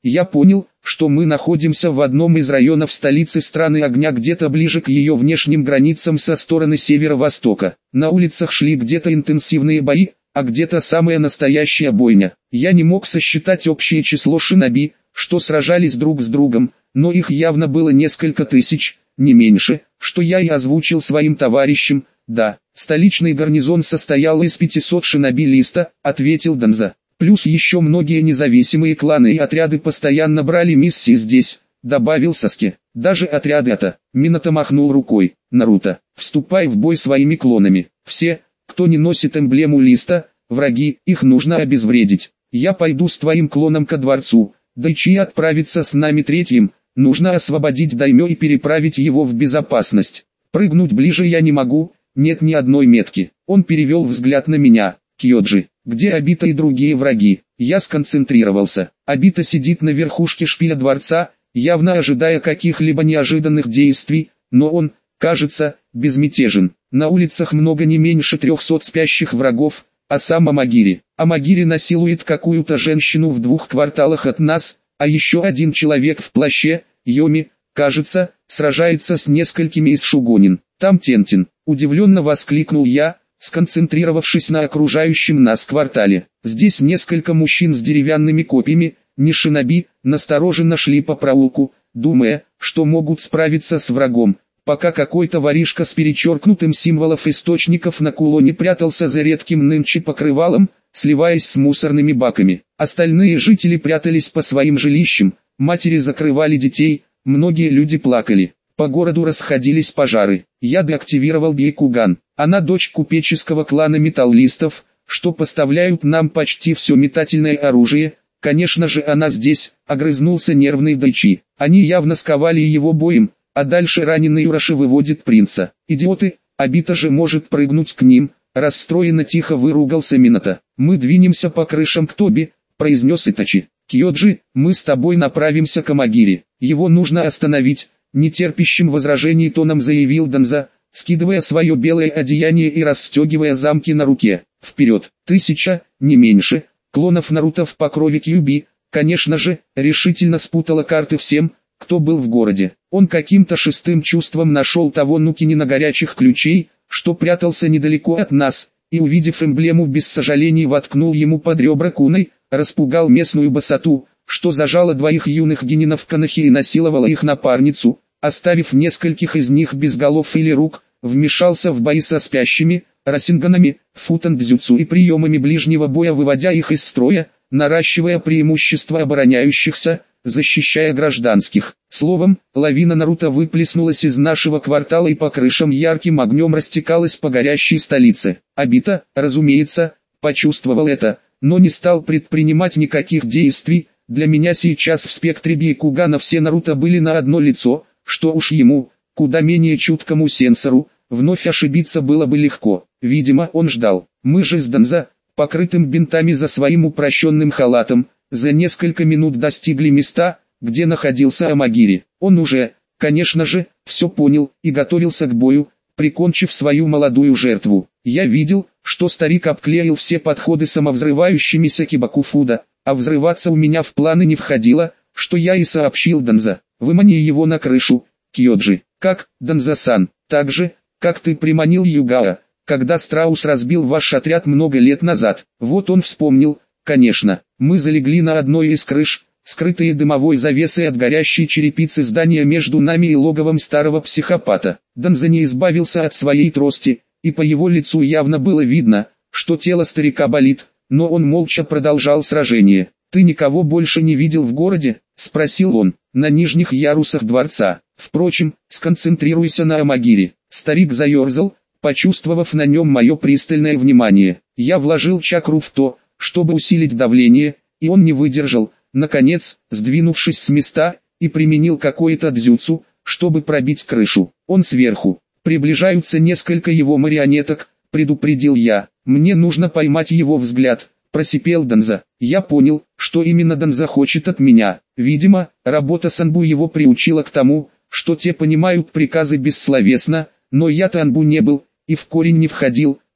Я понял, что мы находимся в одном из районов столицы страны огня, где-то ближе к ее внешним границам со стороны северо-востока. На улицах шли где-то интенсивные бои, а где-то самая настоящая бойня. Я не мог сосчитать общее число шиноби, что сражались друг с другом, но их явно было несколько тысяч, не меньше, что я и озвучил своим товарищам. Да, столичный гарнизон состоял из 500 шиноби листа, ответил Данза. Плюс еще многие независимые кланы и отряды постоянно брали миссии здесь, добавил Саски. Даже отряды это. Минато махнул рукой. Наруто, вступай в бой своими клонами. Все, кто не носит эмблему листа, враги, их нужно обезвредить. Я пойду с твоим клоном ко дворцу. Дайчи отправится с нами третьим. Нужно освободить даймё и переправить его в безопасность. Прыгнуть ближе я не могу, нет ни одной метки. Он перевел взгляд на меня. Кьёджи, где Обита и другие враги? Я сконцентрировался. Обита сидит на верхушке шпиля дворца, явно ожидая каких-либо неожиданных действий, но он, кажется, безмятежен. На улицах много не меньше 300 спящих врагов, а сам Амагири. Амагири насилует какую-то женщину в 2 кварталах от нас, а еще один человек в плаще, Йоми, кажется, сражается с несколькими из шугонин. Там Тентин. Удивленно воскликнул я, сконцентрировавшись на окружающем нас квартале. Здесь несколько мужчин с деревянными копьями, не шиноби, настороженно шли по проулку, думая, что могут справиться с врагом, пока какой-то воришка с перечеркнутым символов источников на кулоне прятался за редким нынче покрывалом, сливаясь с мусорными баками. Остальные жители прятались по своим жилищам, матери закрывали детей, многие люди плакали. По городу расходились пожары. Я деактивировал Бейкуган. Она дочь купеческого клана металлистов, что поставляют нам почти все метательное оружие. Конечно же она здесь, огрызнулся нервный Дайчи. Они явно сковали его боем, а дальше раненый Юраши выводит принца. Идиоты, Обита же может прыгнуть к ним, расстроенно тихо выругался Минато. Мы двинемся по крышам к Тоби, произнес Итачи. Кьёджи, мы с тобой направимся к Амагири. Его нужно остановить. Нетерпящим возражений тоном заявил Данза, скидывая свое белое одеяние и расстегивая замки на руке. Вперед, 1000, не меньше, клонов Наруто в покрове Кьюби, конечно же, решительно спутала карты всем, кто был в городе. Он каким-то шестым чувством нашел того Нукинина горячих ключей, что прятался недалеко от нас, и увидев эмблему без сожалений воткнул ему под ребра куной, распугал местную босоту, что зажала 2 юных генинов в канахе и насиловала их напарницу, оставив нескольких из них без голов или рук, вмешался в бои со спящими, расинганами, футан-дзюцу и приемами ближнего боя, выводя их из строя, наращивая преимущество обороняющихся, защищая гражданских. Словом, лавина Наруто выплеснулась из нашего квартала и по крышам ярким огнем растекалась по горящей столице. Обита, разумеется, почувствовал это, но не стал предпринимать никаких действий. Для меня сейчас в спектре Бейкугана все Наруто были на одно лицо, что уж ему, куда менее чуткому сенсору, вновь ошибиться было бы легко. Видимо, он ждал. Мы же с Данза, покрытым бинтами за своим упрощенным халатом, за несколько минут достигли места, где находился Амагири. Он уже, конечно же, все понял и готовился к бою, прикончив свою молодую жертву. Я видел, что старик обклеил все подходы самовзрывающимися кибакуфуда, а взрываться у меня в планы не входило, что я и сообщил Данза. Вымани его на крышу, Кьёджи. Как, Данза-сан, так же, как ты приманил Югао, когда Страус разбил ваш отряд много лет назад. Вот он вспомнил, конечно. Мы залегли на одной из крыш, скрытые дымовой завесой от горящей черепицы здания между нами и логовом старого психопата. Данза не избавился от своей трости, и по его лицу явно было видно, что тело старика болит, но он молча продолжал сражение. «Ты никого больше не видел в городе?» – спросил он. «На нижних ярусах дворца. Впрочем, сконцентрируйся на Амагири». Старик заерзал, почувствовав на нем мое пристальное внимание. Я вложил чакру в то, чтобы усилить давление, и он не выдержал, наконец, сдвинувшись с места, и применил какое-то дзюцу, чтобы пробить крышу. Он сверху. Приближаются несколько его марионеток, предупредил я. Мне нужно поймать его взгляд, просипел Данза. Я понял, что именно Данза хочет от меня. Видимо, работа Санбу его приучила к тому, что те понимают приказы бессловесно, но я Танбу не был, и в корень не входил,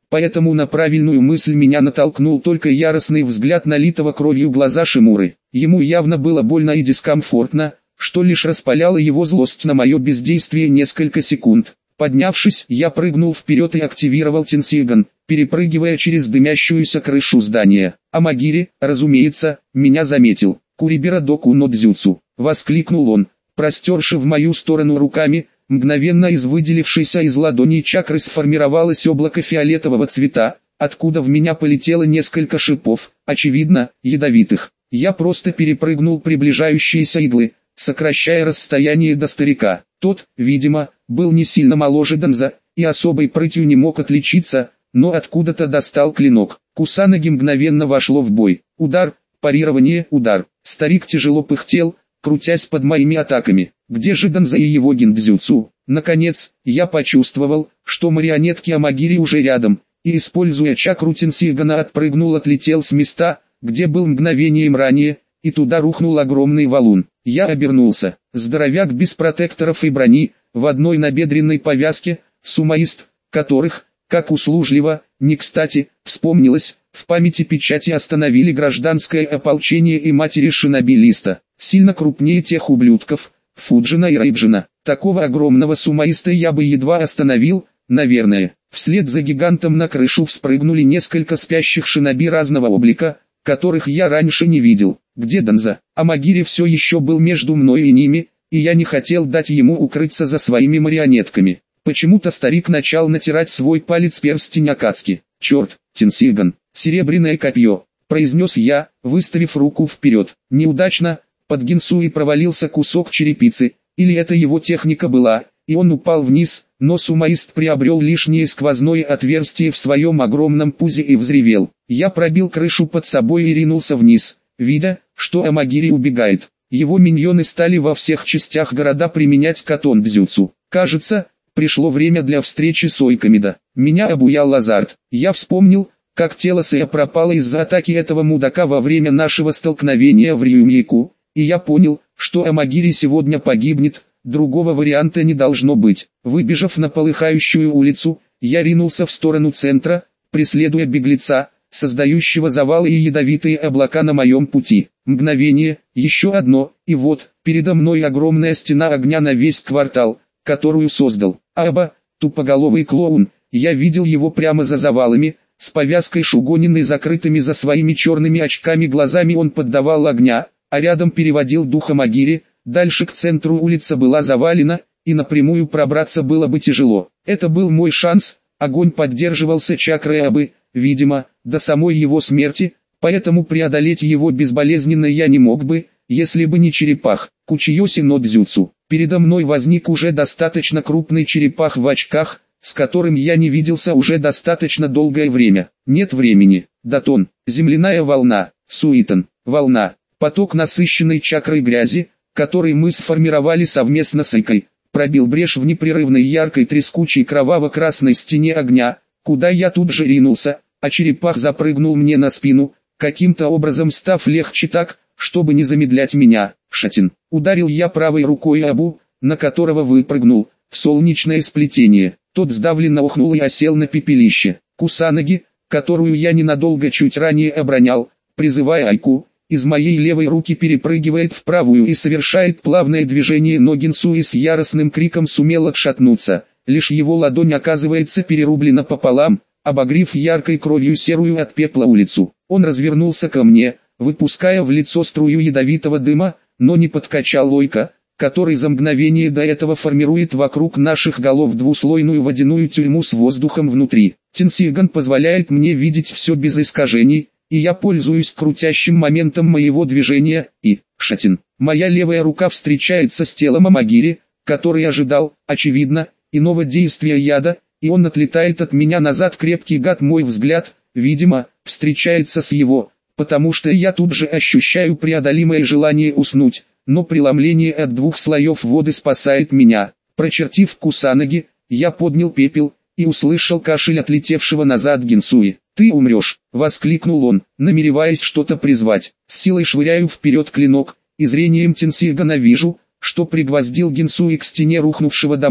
Поэтому на правильную мысль меня натолкнул только яростный взгляд налитого кровью глаза Шимуры. Ему явно было больно и дискомфортно, что лишь распаляло его злость на мое бездействие несколько секунд. Поднявшись, я прыгнул вперед и активировал Тенсиган, перепрыгивая через дымящуюся крышу здания. Амагири, разумеется, меня заметил. «Курибера доку но дзюцу!» — воскликнул он, простерши в мою сторону руками. Мгновенно из выделившейся из ладоней чакры сформировалось облако фиолетового цвета, откуда в меня полетело несколько шипов, очевидно, ядовитых. Я просто перепрыгнул приближающиеся иглы, сокращая расстояние до старика. Тот, видимо, был не сильно моложе Данза, и особой прытью не мог отличиться, но откуда-то достал клинок. Кусанаги мгновенно вошло в бой. Удар, парирование, удар. Старик тяжело пыхтел, крутясь под моими атаками. Где же Данза и его гиндзюцу? Наконец, я почувствовал, что марионетки Амагири уже рядом, и используя чакру Тенсигана отлетел с места, где был мгновением ранее, и туда рухнул огромный валун. Я обернулся. Здоровяк без протекторов и брони, в одной набедренной повязке, сумаист, которых, как услужливо, не кстати, вспомнилось, в памяти печати остановили гражданское ополчение и матери шиноби-листа, сильно крупнее тех ублюдков, Фуджина и Рейбжина. Такого огромного сумаиста я бы едва остановил, наверное. Вслед за гигантом на крышу вспрыгнули несколько спящих шиноби разного облика, которых я раньше не видел. Где Данза? Амагири все еще был между мной и ними, и я не хотел дать ему укрыться за своими марионетками. Почему-то старик начал натирать свой палец перстень Акацки. «Черт, Тенсиган, серебряное копье», — произнес я, выставив руку вперед. Неудачно, под Гинсуи провалился кусок черепицы, или это его техника была, и он упал вниз, но сумаист приобрел лишнее сквозное отверстие в своем огромном пузе и взревел. Я пробил крышу под собой и ринулся вниз, видя, что Амагири убегает. Его миньоны стали во всех частях города применять катон-дзюцу. Кажется, пришло время для встречи с Ойкамида. Меня обуял азарт. Я вспомнил, как тело Сэя пропало из-за атаки этого мудака во время нашего столкновения в Рюмьяку, и я понял, что Амагири сегодня погибнет, другого варианта не должно быть. Выбежав на полыхающую улицу, я ринулся в сторону центра, преследуя беглеца, создающего завалы и ядовитые облака на моем пути. Мгновение, еще одно, и вот, передо мной огромная стена огня на весь квартал, которую создал Аба, тупоголовый клоун. Я видел его прямо за завалами, с повязкой шугонины закрытыми за своими черными очками глазами он поддавал огня, а рядом переводил дух Амагири. Дальше к центру улица была завалена, и напрямую пробраться было бы тяжело. Это был мой шанс, огонь поддерживался чакрой Абы, видимо, до самой его смерти, поэтому преодолеть его безболезненно я не мог бы, если бы не черепах. Кучиёси но дзюцу. Передо мной возник уже достаточно крупный черепах в очках, с которым я не виделся уже достаточно долгое время. Нет времени. Датон. Земляная волна. Суитон. Волна. Поток насыщенной чакрой грязи, который мы сформировали совместно с Айкой, пробил брешь в непрерывной яркой трескучей кроваво-красной стене огня, куда я тут же ринулся, а черепах запрыгнул мне на спину, каким-то образом став легче так, чтобы не замедлять меня. Шатин. Ударил я правой рукой Абу, на которого выпрыгнул, в солнечное сплетение. Тот сдавленно охнул и осел на пепелище. Кусанаги, которую я ненадолго чуть ранее оборонял, призывая Айку, из моей левой руки перепрыгивает в правую и совершает плавное движение, но Гинсуи с яростным криком сумел отшатнуться, лишь его ладонь оказывается перерублена пополам, обогрев яркой кровью серую от пепла улицу. Он развернулся ко мне, выпуская в лицо струю ядовитого дыма, но не подкачал Ойка, который за мгновение до этого формирует вокруг наших голов двуслойную водяную тюрьму с воздухом внутри. Тенсиган позволяет мне видеть все без искажений, и я пользуюсь крутящим моментом моего движения, и, Шатин, моя левая рука встречается с телом Амагири, который ожидал, очевидно, иного действия яда, и он отлетает от меня назад. Крепкий гад, мой взгляд, видимо, встречается с его, потому что я тут же ощущаю преодолимое желание уснуть, но преломление от двух слоев воды спасает меня. Прочертив Кусанаги, я поднял пепел, и услышал кашель отлетевшего назад Гинсуи. «Ты умрешь!» — воскликнул он, намереваясь что-то призвать. С силой швыряю вперед клинок, и зрением Тенсигана вижу, что пригвоздил Гинсуи к стене рухнувшего дома,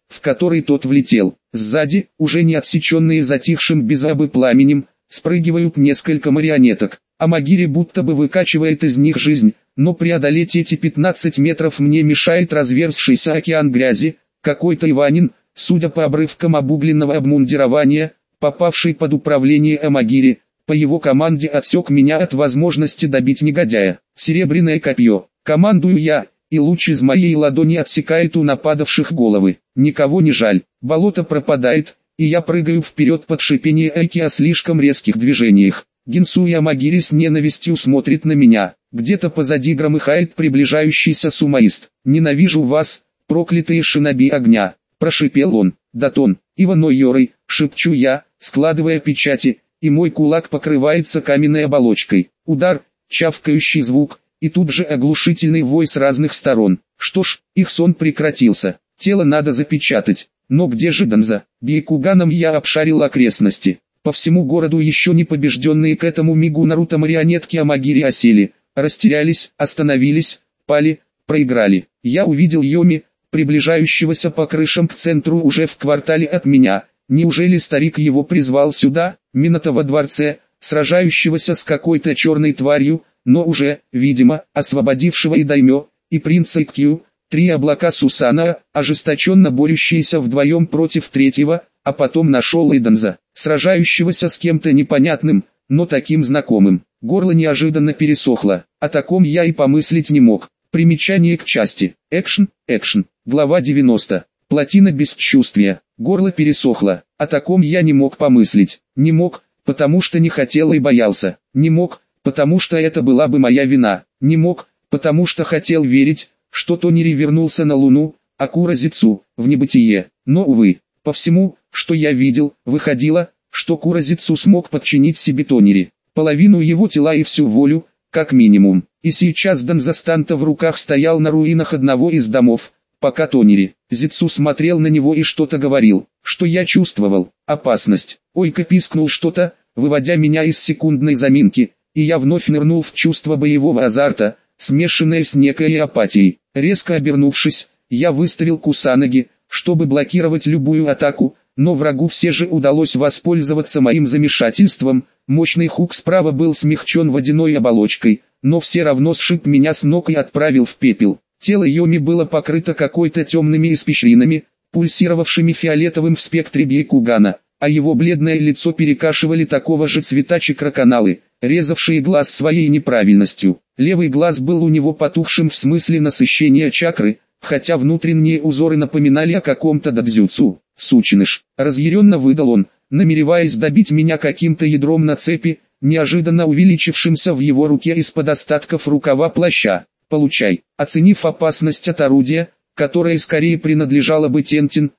в который тот влетел. Сзади, уже не отсеченные затихшим без абы пламенем, спрыгивают несколько марионеток. Амагири будто бы выкачивает из них жизнь, но преодолеть эти 15 метров мне мешает разверзшийся океан грязи. Какой-то Иванин, судя по обрывкам обугленного обмундирования, попавший под управление Амагири, по его команде отсек меня от возможности добить негодяя. Серебряное копье. Командую я, и луч из моей ладони отсекает у нападавших головы. Никого не жаль. Болото пропадает, и я прыгаю вперед под шипение Эки о слишком резких движениях. Гинсу и Амагири с ненавистью смотрит на меня. Где-то позади громыхает приближающийся сумаист. «Ненавижу вас, проклятые шиноби огня!» – прошипел он. «Датон, Ивано Йорой!» – шепчу я, складывая печати, и мой кулак покрывается каменной оболочкой. Удар, чавкающий звук, и тут же оглушительный вой с разных сторон. Что ж, их сон прекратился. Тело надо запечатать. Но где же Данза? Бейкуганом я обшарил окрестности. По всему городу еще не побежденные к этому мигу Наруто-марионетки Амагири осели, растерялись, остановились, пали, проиграли. Я увидел Йоми, приближающегося по крышам к центру уже в квартале от меня. Неужели старик его призвал сюда, Минато во дворце, сражающегося с какой-то черной тварью, но уже, видимо, освободившего и даймё, и принца Икью, три облака Сусана, ожесточенно борющиеся вдвоем против третьего, а потом нашел и Данза, сражающегося с кем-то непонятным, но таким знакомым. Горло неожиданно пересохло, о таком я и помыслить не мог. Примечание к части. Экшн. Глава 90. Плотина бесчувствия. Горло пересохло, о таком я не мог помыслить. Не мог, потому что не хотел и боялся. Не мог, потому что это была бы моя вина. Не мог, потому что хотел верить, что Тонери вернулся на Луну, а Куразицу в небытие. Но увы, по всему, что я видел, выходило, что Куразицу смог подчинить себе Тонери, половину его тела и всю волю, как минимум. И сейчас Данзастанта в руках стоял на руинах одного из домов, пока Тонери, Зицу смотрел на него и что-то говорил. Что я чувствовал? Опасность. Ойка пискнул что-то, выводя меня из секундной заминки, и я вновь нырнул в чувство боевого азарта, смешанное с некой апатией. Резко обернувшись, я выставил Кусанаги, чтобы блокировать любую атаку, но врагу все же удалось воспользоваться моим замешательством. Мощный хук справа был смягчен водяной оболочкой, но все равно сшиб меня с ног и отправил в пепел. Тело Йоми было покрыто какой-то темными испещринами, пульсировавшими фиолетовым в спектре Бейкугана, а его бледное лицо перекашивали такого же цвета чакроканалы, резавшие глаз своей неправильностью. Левый глаз был у него потухшим в смысле насыщения чакры, хотя внутренние узоры напоминали о каком-то дадзюцу. «Сученыш!» — разъяренно выдал он, намереваясь добить меня каким-то ядром на цепи, неожиданно увеличившимся в его руке из-под остатков рукава плаща. «Получай!» Оценив опасность от орудия, которое скорее принадлежало бы Тентин,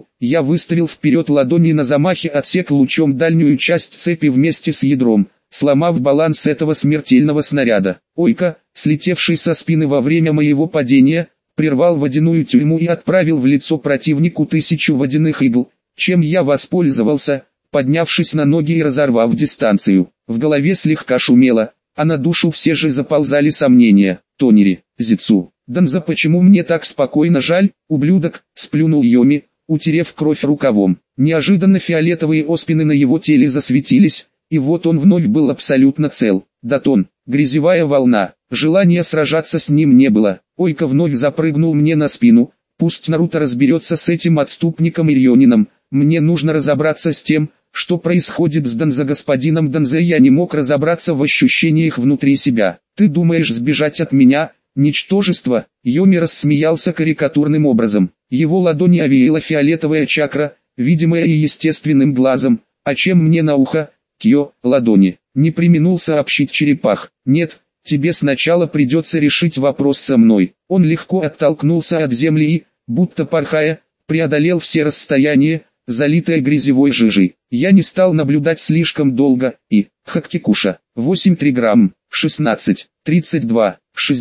я выставил вперед ладони на замахе, отсек лучом дальнюю часть цепи вместе с ядром, сломав баланс этого смертельного снаряда. Ойка, слетевший со спины во время моего падения, прервал водяную тюрьму и отправил в лицо противнику 1000 водяных игл, чем я воспользовался, поднявшись на ноги и разорвав дистанцию. В голове слегка шумело, а на душу все же заползали сомнения. Тонери, Зицу, Данза, почему мне так спокойно жаль, ублюдок, сплюнул Йоми, утерев кровь рукавом. Неожиданно фиолетовые оспины на его теле засветились, и вот он вновь был абсолютно цел. Датон, грязевая волна, желания сражаться с ним не было. Ойка вновь запрыгнул мне на спину. Пусть Наруто разберется с этим отступником Ирьонином, мне нужно разобраться с тем, что происходит с Данза. Господином Данзе я не мог разобраться в ощущениях внутри себя. Ты думаешь сбежать от меня, ничтожество? Йоми рассмеялся карикатурным образом. Его ладони овеяла фиолетовая чакра, видимая и естественным глазом. А чем мне на ухо? Кьё, ладони. Не преминул сообщить черепах. Нет, тебе сначала придется решить вопрос со мной. Он легко оттолкнулся от земли и, будто порхая, преодолел все расстояния, залитое грязевой жижей. Я не стал наблюдать слишком долго, и, Хактикуша, 8,3 грамм, 16, 32,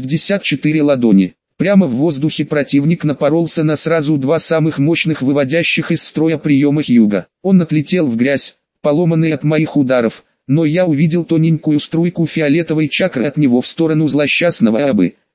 64 ладони. Прямо в воздухе противник напоролся на сразу два самых мощных выводящих из строя приема Хьюга. Он отлетел в грязь, поломанный от моих ударов, но я увидел тоненькую струйку фиолетовой чакры от него в сторону злосчастного Абы.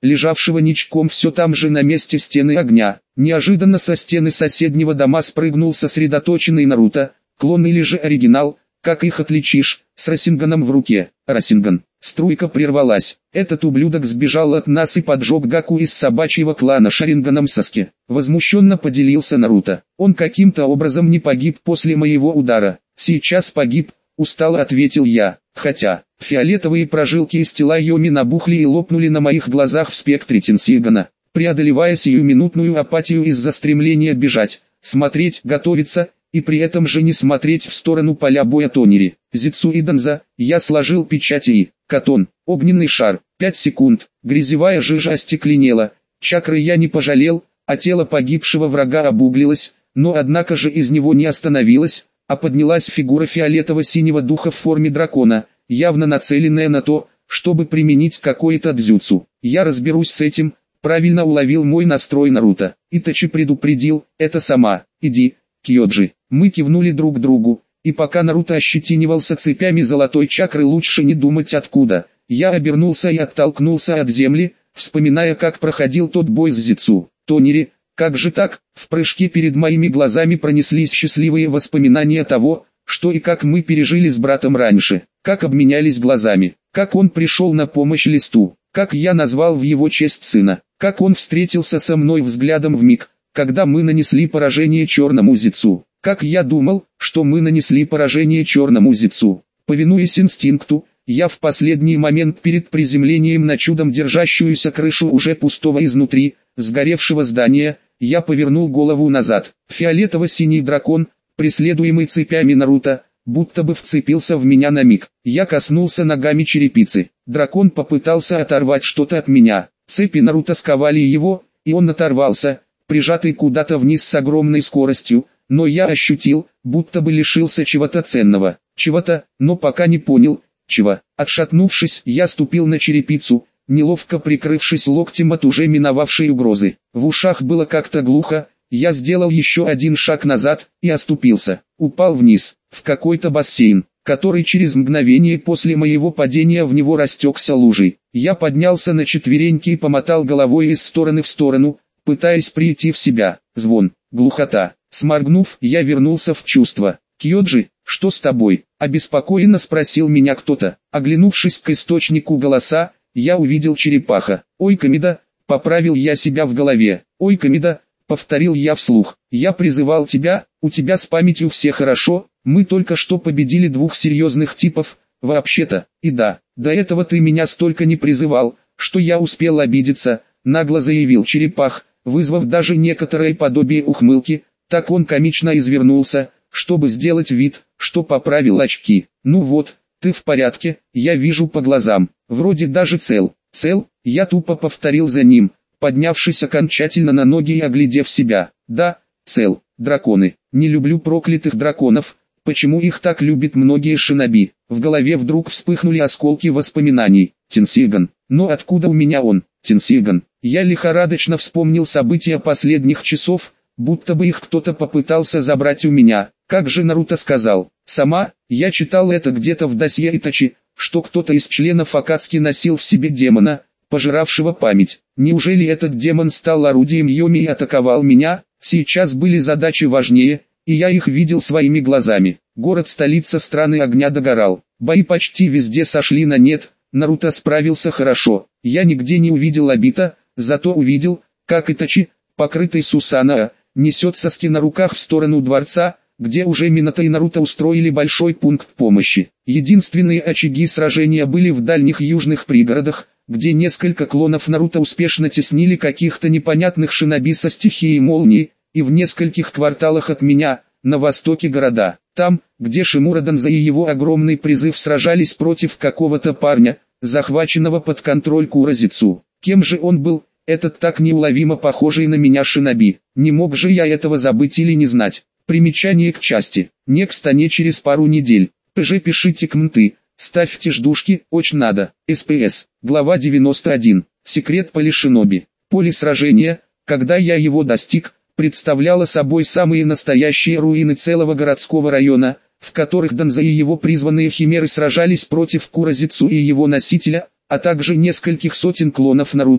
лежавшего ничком все там же на месте стены огня. Неожиданно со стены соседнего дома спрыгнул сосредоточенный Наруто, клон или же оригинал, как их отличишь, с Расинганом в руке. Расинган. Струйка прервалась. Этот ублюдок сбежал от нас и поджег Гаку из собачьего клана Шаринганом Саске. Возмущенно поделился Наруто. Он каким-то образом не погиб после моего удара. Сейчас погиб, устало ответил я. Хотя, фиолетовые прожилки из тела Йоми набухли и лопнули на моих глазах в спектре Тенсигана. Преодолевая сиюминутную апатию из-за стремления бежать, смотреть, готовиться, и при этом же не смотреть в сторону поля боя Тонери. Зицу и Данза, я сложил печати и, Катон, огненный шар, 5 секунд, грязевая жижа остекленела, чакры я не пожалел, а тело погибшего врага обуглилось, но однако же из него не остановилось, а поднялась фигура фиолетово-синего духа в форме дракона, явно нацеленная на то, чтобы применить какое-то дзюцу. Я разберусь с этим, правильно уловил мой настрой Наруто. Итачи предупредил, это сама, иди, Кьёджи. Мы кивнули друг другу, и пока Наруто ощетинивался цепями золотой чакры, лучше не думать откуда. Я обернулся и оттолкнулся от земли, вспоминая, как проходил тот бой с Зицу. Тонери, как же так? В прыжке перед моими глазами пронеслись счастливые воспоминания того, что и как мы пережили с братом раньше, как обменялись глазами, как он пришел на помощь Листу, как я назвал в его честь сына, как он встретился со мной взглядом в миг, когда мы нанесли поражение черному Зицу, как я думал, что мы нанесли поражение черному Зицу. Повинуясь инстинкту, я в последний момент перед приземлением на чудом держащуюся крышу уже пустого изнутри, сгоревшего здания, я повернул голову назад. Фиолетово-синий дракон, преследуемый цепями Наруто, будто бы вцепился в меня на миг. Я коснулся ногами черепицы. Дракон попытался оторвать что-то от меня. Цепи Наруто сковали его, и он оторвался, прижатый куда-то вниз с огромной скоростью, но я ощутил, будто бы лишился чего-то ценного. Чего-то, но пока не понял, чего. Отшатнувшись, я ступил на черепицу, неловко прикрывшись локтем от уже миновавшей угрозы. В ушах было как-то глухо, я сделал еще один шаг назад и оступился. Упал вниз, в какой-то бассейн, который через мгновение после моего падения в него растекся лужей. Я поднялся на четвереньки и помотал головой из стороны в сторону, пытаясь прийти в себя. Звон, глухота. Сморгнув, я вернулся в чувство. «Кьёджи, что с тобой?» – обеспокоенно спросил меня кто-то. Оглянувшись к источнику голоса, я увидел черепаха. «Ой, Камида», – поправил я себя в голове. «Ой, Камида», – повторил я вслух. «Я призывал тебя, у тебя с памятью все хорошо, мы только что победили 2 серьезных типов, вообще-то, и да, до этого ты меня столько не призывал, что я успел обидеться», – нагло заявил черепах, вызвав даже некоторое подобие ухмылки. Так он комично извернулся, чтобы сделать вид, что поправил очки. «Ну вот, ты в порядке, я вижу по глазам, вроде даже цел». «Цел?» – я тупо повторил за ним, поднявшись окончательно на ноги и оглядев себя. «Да, цел. Драконы. Не люблю проклятых драконов, почему их так любят многие шиноби?» В голове вдруг вспыхнули осколки воспоминаний. Тенсиган. Но откуда у меня он, Тенсиган? Я лихорадочно вспомнил события последних часов, будто бы их кто-то попытался забрать у меня. Как же Наруто сказал, сама, я читал это где-то в досье Итачи, что кто-то из членов Акацуки носил в себе демона, пожиравшего память. Неужели этот демон стал орудием Йоми и атаковал меня? Сейчас были задачи важнее, и я их видел своими глазами. Город-столица страны огня догорал. Бои почти везде сошли на нет, Наруто справился хорошо. Я нигде не увидел Обита, зато увидел, как Итачи, покрытый Сусана, несет Саски на руках в сторону дворца, где уже Минато и Наруто устроили большой пункт помощи. Единственные очаги сражения были в дальних южных пригородах, где несколько клонов Наруто успешно теснили каких-то непонятных шиноби со стихией молнии, и в нескольких кварталах от меня, на востоке города. Там, где Шимураданза и его огромный призыв сражались против какого-то парня, захваченного под контроль Куразицу. Кем же он был, этот так неуловимо похожий на меня шиноби? Не мог же я этого забыть или не знать. Примечание к части. Некст не через пару недель. ПЖ пишите комменты, ставьте ждушки, очень надо. СПС. Глава 91. Секрет поля шиноби. Поле сражения, когда я его достиг, представляло собой самые настоящие руины целого городского района, в которых Данза и его призванные химеры сражались против Куразицу и его носителя, а также нескольких сотен клонов Наруто,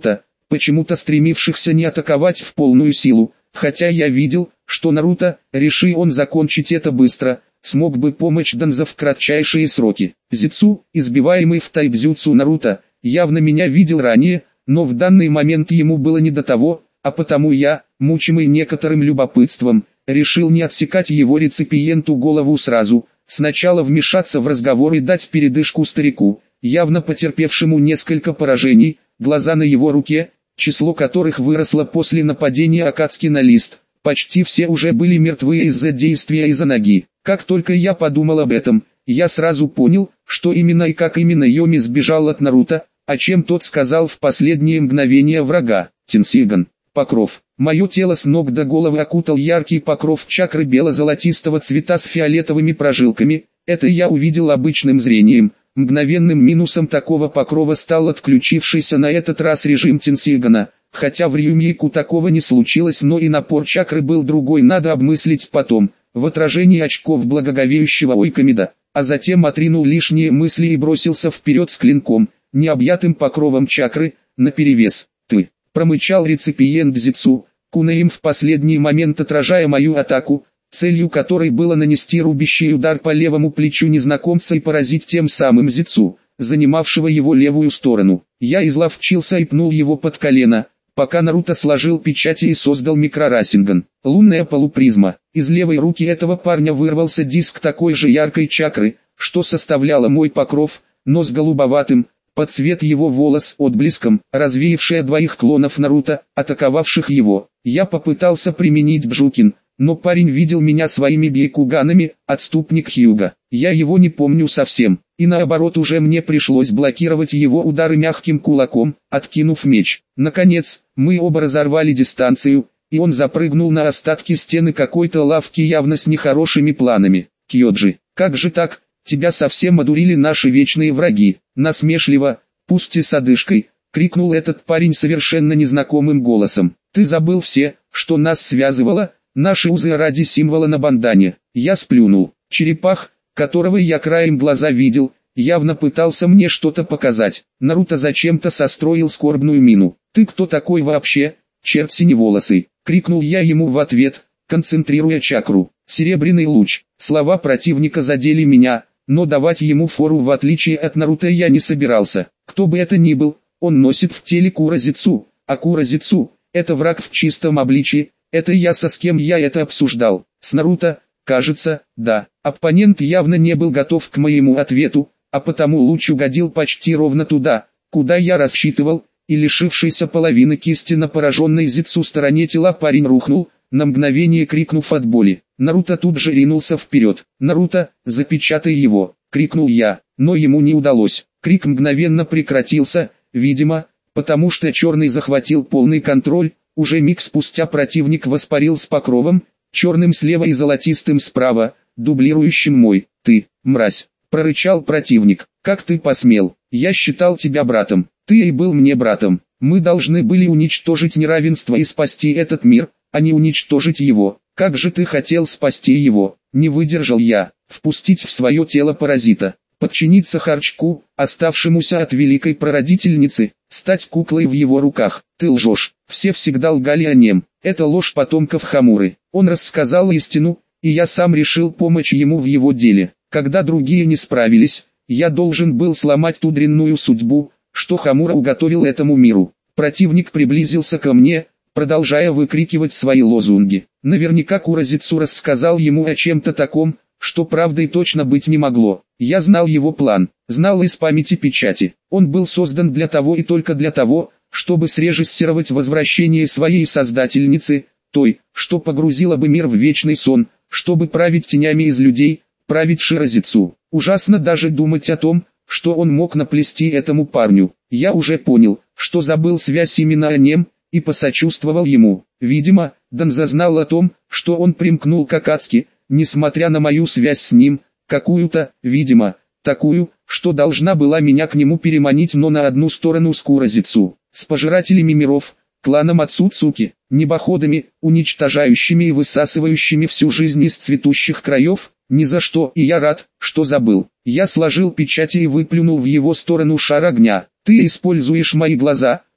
почему-то стремившихся не атаковать в полную силу, хотя я видел, что Наруто, реши он закончить это быстро, смог бы помочь Данзо в кратчайшие сроки. Зицу, избиваемый в тайбзюцу Наруто, явно меня видел ранее, но в данный момент ему было не до того, а потому я, мучимый некоторым любопытством, решил не отсекать его реципиенту голову сразу, сначала вмешаться в разговор и дать передышку старику, явно потерпевшему несколько поражений. Глаза на его руке, число которых выросло после нападения Акацки на лист, почти все уже были мертвы из-за действия из-за ноги. Как только я подумал об этом, я сразу понял, что именно и как именно Йоми сбежал от Наруто, о чем тот сказал в последние мгновения врага. Тенсиган. Покров. Мое тело с ног до головы окутал яркий покров чакры бело-золотистого цвета с фиолетовыми прожилками. Это я увидел обычным зрением. Мгновенным минусом такого покрова стал отключившийся на этот раз режим Тенсигана. Хотя в Рюмейку такого не случилось, но и напор чакры был другой, надо обмыслить потом, в отражении очков благоговеющего Ойкамида, а затем отринул лишние мысли и бросился вперед с клинком, необъятым покровом чакры, наперевес. «Ты!» — промычал реципиент Зицу, Кунаим в последний момент отражая мою атаку, целью которой было нанести рубящий удар по левому плечу незнакомца и поразить тем самым Зицу, занимавшего его левую сторону. Я изловчился и пнул его под колено, пока Наруто сложил печати и создал микрорасинган. Лунная полупризма. Из левой руки этого парня вырвался диск такой же яркой чакры, что составляла мой покров, но с голубоватым, под цвет его волос отблеском, развеявшая двоих клонов Наруто, атаковавших его. Я попытался применить Бжукин, но парень видел меня своими бейкуганами, отступник Хьюга. Я его не помню совсем, и наоборот уже мне пришлось блокировать его удары мягким кулаком, откинув меч. Наконец, мы оба разорвали дистанцию, и он запрыгнул на остатки стены какой-то лавки явно с нехорошими планами. «Кьоджи, как же так, тебя совсем одурили наши вечные враги?» Насмешливо, пусть и с одышкой, крикнул этот парень совершенно незнакомым голосом. «Ты забыл все, что нас связывало? Наши узы ради символа на бандане». Я сплюнул. Черепах, которого я краем глаза видел, явно пытался мне что-то показать. Наруто зачем-то состроил скорбную мину. «Ты кто такой вообще, черт синеволосый?» — крикнул я ему в ответ, концентрируя чакру. Серебряный луч. Слова противника задели меня, но давать ему фору в отличие от Наруто я не собирался. Кто бы это ни был, он носит в теле Куразицу, а Куразицу — это враг в чистом обличии. Это с кем я это обсуждал? С Наруто, кажется, да. Оппонент явно не был готов к моему ответу, а потому луч угодил почти ровно туда, куда я рассчитывал, и лишившийся половины кисти на пораженной Зицу стороне тела парень рухнул, на мгновение крикнув от боли. Наруто тут же ринулся вперед. «Наруто, запечатай его!» — крикнул я, но ему не удалось. Крик мгновенно прекратился, видимо, потому что черный захватил полный контроль. Уже миг спустя противник воспарил с покровом, черным слева и золотистым справа, дублирующим мой. «Ты, мразь!» — прорычал противник. «Как ты посмел? Я считал тебя братом. Ты и был мне братом. Мы должны были уничтожить неравенство и спасти этот мир, а не уничтожить его. Как же ты хотел спасти его?» Не выдержал я. Впустить в свое тело паразита. Подчиниться Харчку, оставшемуся от великой прародительницы, стать куклой в его руках. Ты лжешь. Все всегда лгали о нем. Это ложь потомков Хамуры. Он рассказал истину, и я сам решил помочь ему в его деле. Когда другие не справились, я должен был сломать ту дрянную судьбу, что Хамура уготовил этому миру. Противник приблизился ко мне, продолжая выкрикивать свои лозунги. Наверняка Куразицу рассказал ему о чем-то таком, что правдой точно быть не могло. Я знал его план, знал из памяти печати. Он был создан для того и только для того, чтобы срежиссировать возвращение своей создательницы, той, что погрузила бы мир в вечный сон, чтобы править тенями из людей, править Ширазицу. Ужасно даже думать о том, что он мог наплести этому парню. Я уже понял, что забыл связь именно о нем, и посочувствовал ему. Видимо, Данзо знал о том, что он примкнул к Акацки, несмотря на мою связь с ним, какую-то, видимо, такую, что должна была меня к нему переманить, но на одну сторону с Куразицу, с пожирателями миров, кланом Ацуцуки, небоходами, уничтожающими и высасывающими всю жизнь из цветущих краев, ни за что, и я рад, что забыл. Я сложил печати и выплюнул в его сторону шар огня. Ты используешь мои глаза,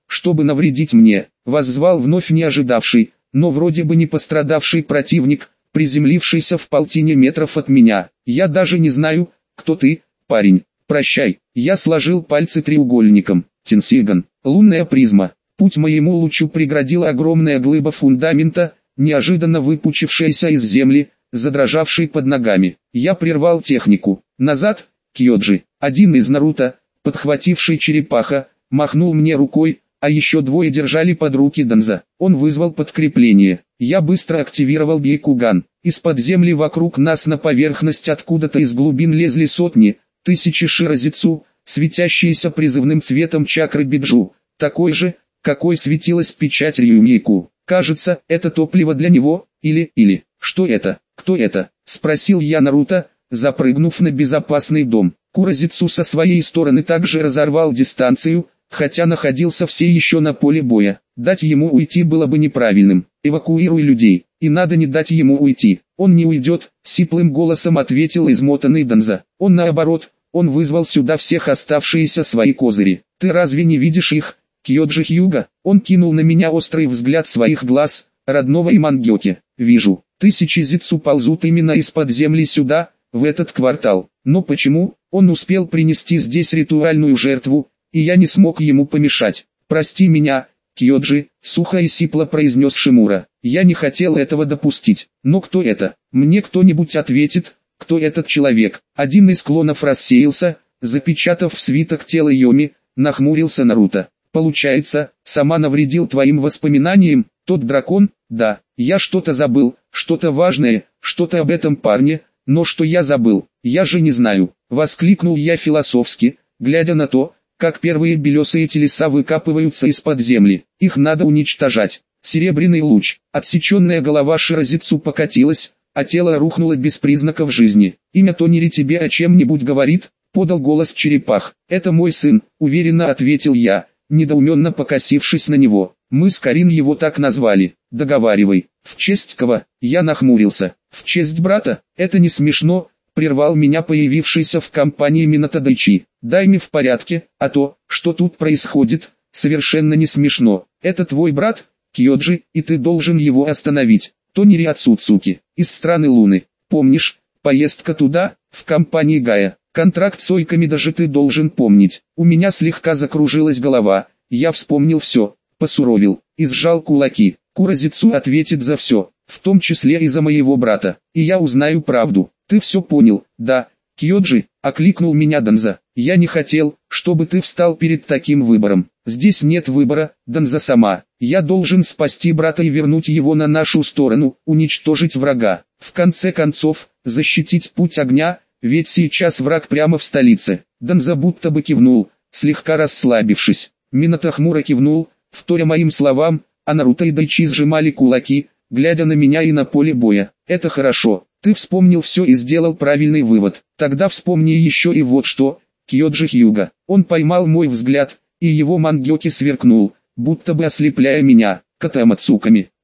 чтобы навредить мне, воззвал вновь не ожидавший, но вроде бы не пострадавший противник, приземлившийся в 1,5 метров от меня. Я даже не знаю, кто ты, парень. Прощай. Я сложил пальцы треугольником. Тенсиган. Лунная призма. Путь моему лучу преградила огромная глыба фундамента, неожиданно выпучившаяся из земли, задрожавшей под ногами. Я прервал технику. Назад, Кьоджи. Один из Наруто, подхвативший черепаха, махнул мне рукой, а еще двое держали под руки Данза. Он вызвал подкрепление. Я быстро активировал Бейкуган. Из-под земли вокруг нас на поверхность откуда-то из глубин лезли сотни, тысячи Ширазицу, светящиеся призывным цветом чакры Биджу, такой же, какой светилась печать Рюмейку. Кажется, это топливо для него, или, что это, кто это, спросил я Наруто, запрыгнув на безопасный дом. Куразицу со своей стороны также разорвал дистанцию, хотя находился все еще на поле боя. Дать ему уйти было бы неправильным. Эвакуируй людей, и надо не дать ему уйти. Он не уйдет, сиплым голосом ответил измотанный Данза. Он наоборот, он вызвал сюда всех оставшиеся свои козыри. Ты разве не видишь их, Кьоджи Хьюга? Он кинул на меня острый взгляд своих глаз, родного и Мангёки. Вижу, тысячи зицу ползут именно из-под земли сюда, в этот квартал. Но почему? Он успел принести здесь ритуальную жертву, и я не смог ему помешать. Прости меня, Кьоджи, сухо и сипло произнес Шимура. Я не хотел этого допустить. Но кто это? Мне кто-нибудь ответит, кто этот человек? Один из клонов рассеялся, запечатав в свиток тело Йоми, нахмурился Наруто. Получается, сама навредил твоим воспоминаниям, тот дракон? Да, я что-то забыл, что-то важное, что-то об этом парне, но что я забыл, я же не знаю. Воскликнул я философски, глядя на то, как первые белесые телеса выкапываются из-под земли. Их надо уничтожать. Серебряный луч. Отсеченная голова Ширазицу покатилась, а тело рухнуло без признаков жизни. Имя Тонери тебе о чем-нибудь говорит? Подал голос черепах. Это мой сын, уверенно ответил я, недоуменно покосившись на него. Мы с Карин его так назвали. Договаривай. В честь кого? Я нахмурился. В честь брата? Это не смешно, прервал меня появившийся в компании Минато Дайчи. Дай мне в порядке, а то, что тут происходит, совершенно не смешно. Это твой брат, Кьоджи, и ты должен его остановить. Тонери Ацуцуки, из страны Луны. Помнишь, поездка туда, в компании Гая. Контракт с ойками даже ты должен помнить. У меня слегка закружилась голова, я вспомнил все, посуровил, и сжал кулаки. Куразицу ответит за все, в том числе и за моего брата, и я узнаю правду. Ты все понял, да, Кьоджи, окликнул меня Данза. Я не хотел, чтобы ты встал перед таким выбором. Здесь нет выбора, Данза сама. Я должен спасти брата и вернуть его на нашу сторону, уничтожить врага. В конце концов, защитить путь огня, ведь сейчас враг прямо в столице. Данза будто бы кивнул, слегка расслабившись. Минато хмуро кивнул, вторя моим словам, а Наруто и Дайчи сжимали кулаки, глядя на меня и на поле боя. Это хорошо. Ты вспомнил все и сделал правильный вывод. Тогда вспомни еще и вот что, Кьоджи Хьюга. Он поймал мой взгляд, и его Мангёки сверкнул, будто бы ослепляя меня. Катамацуками.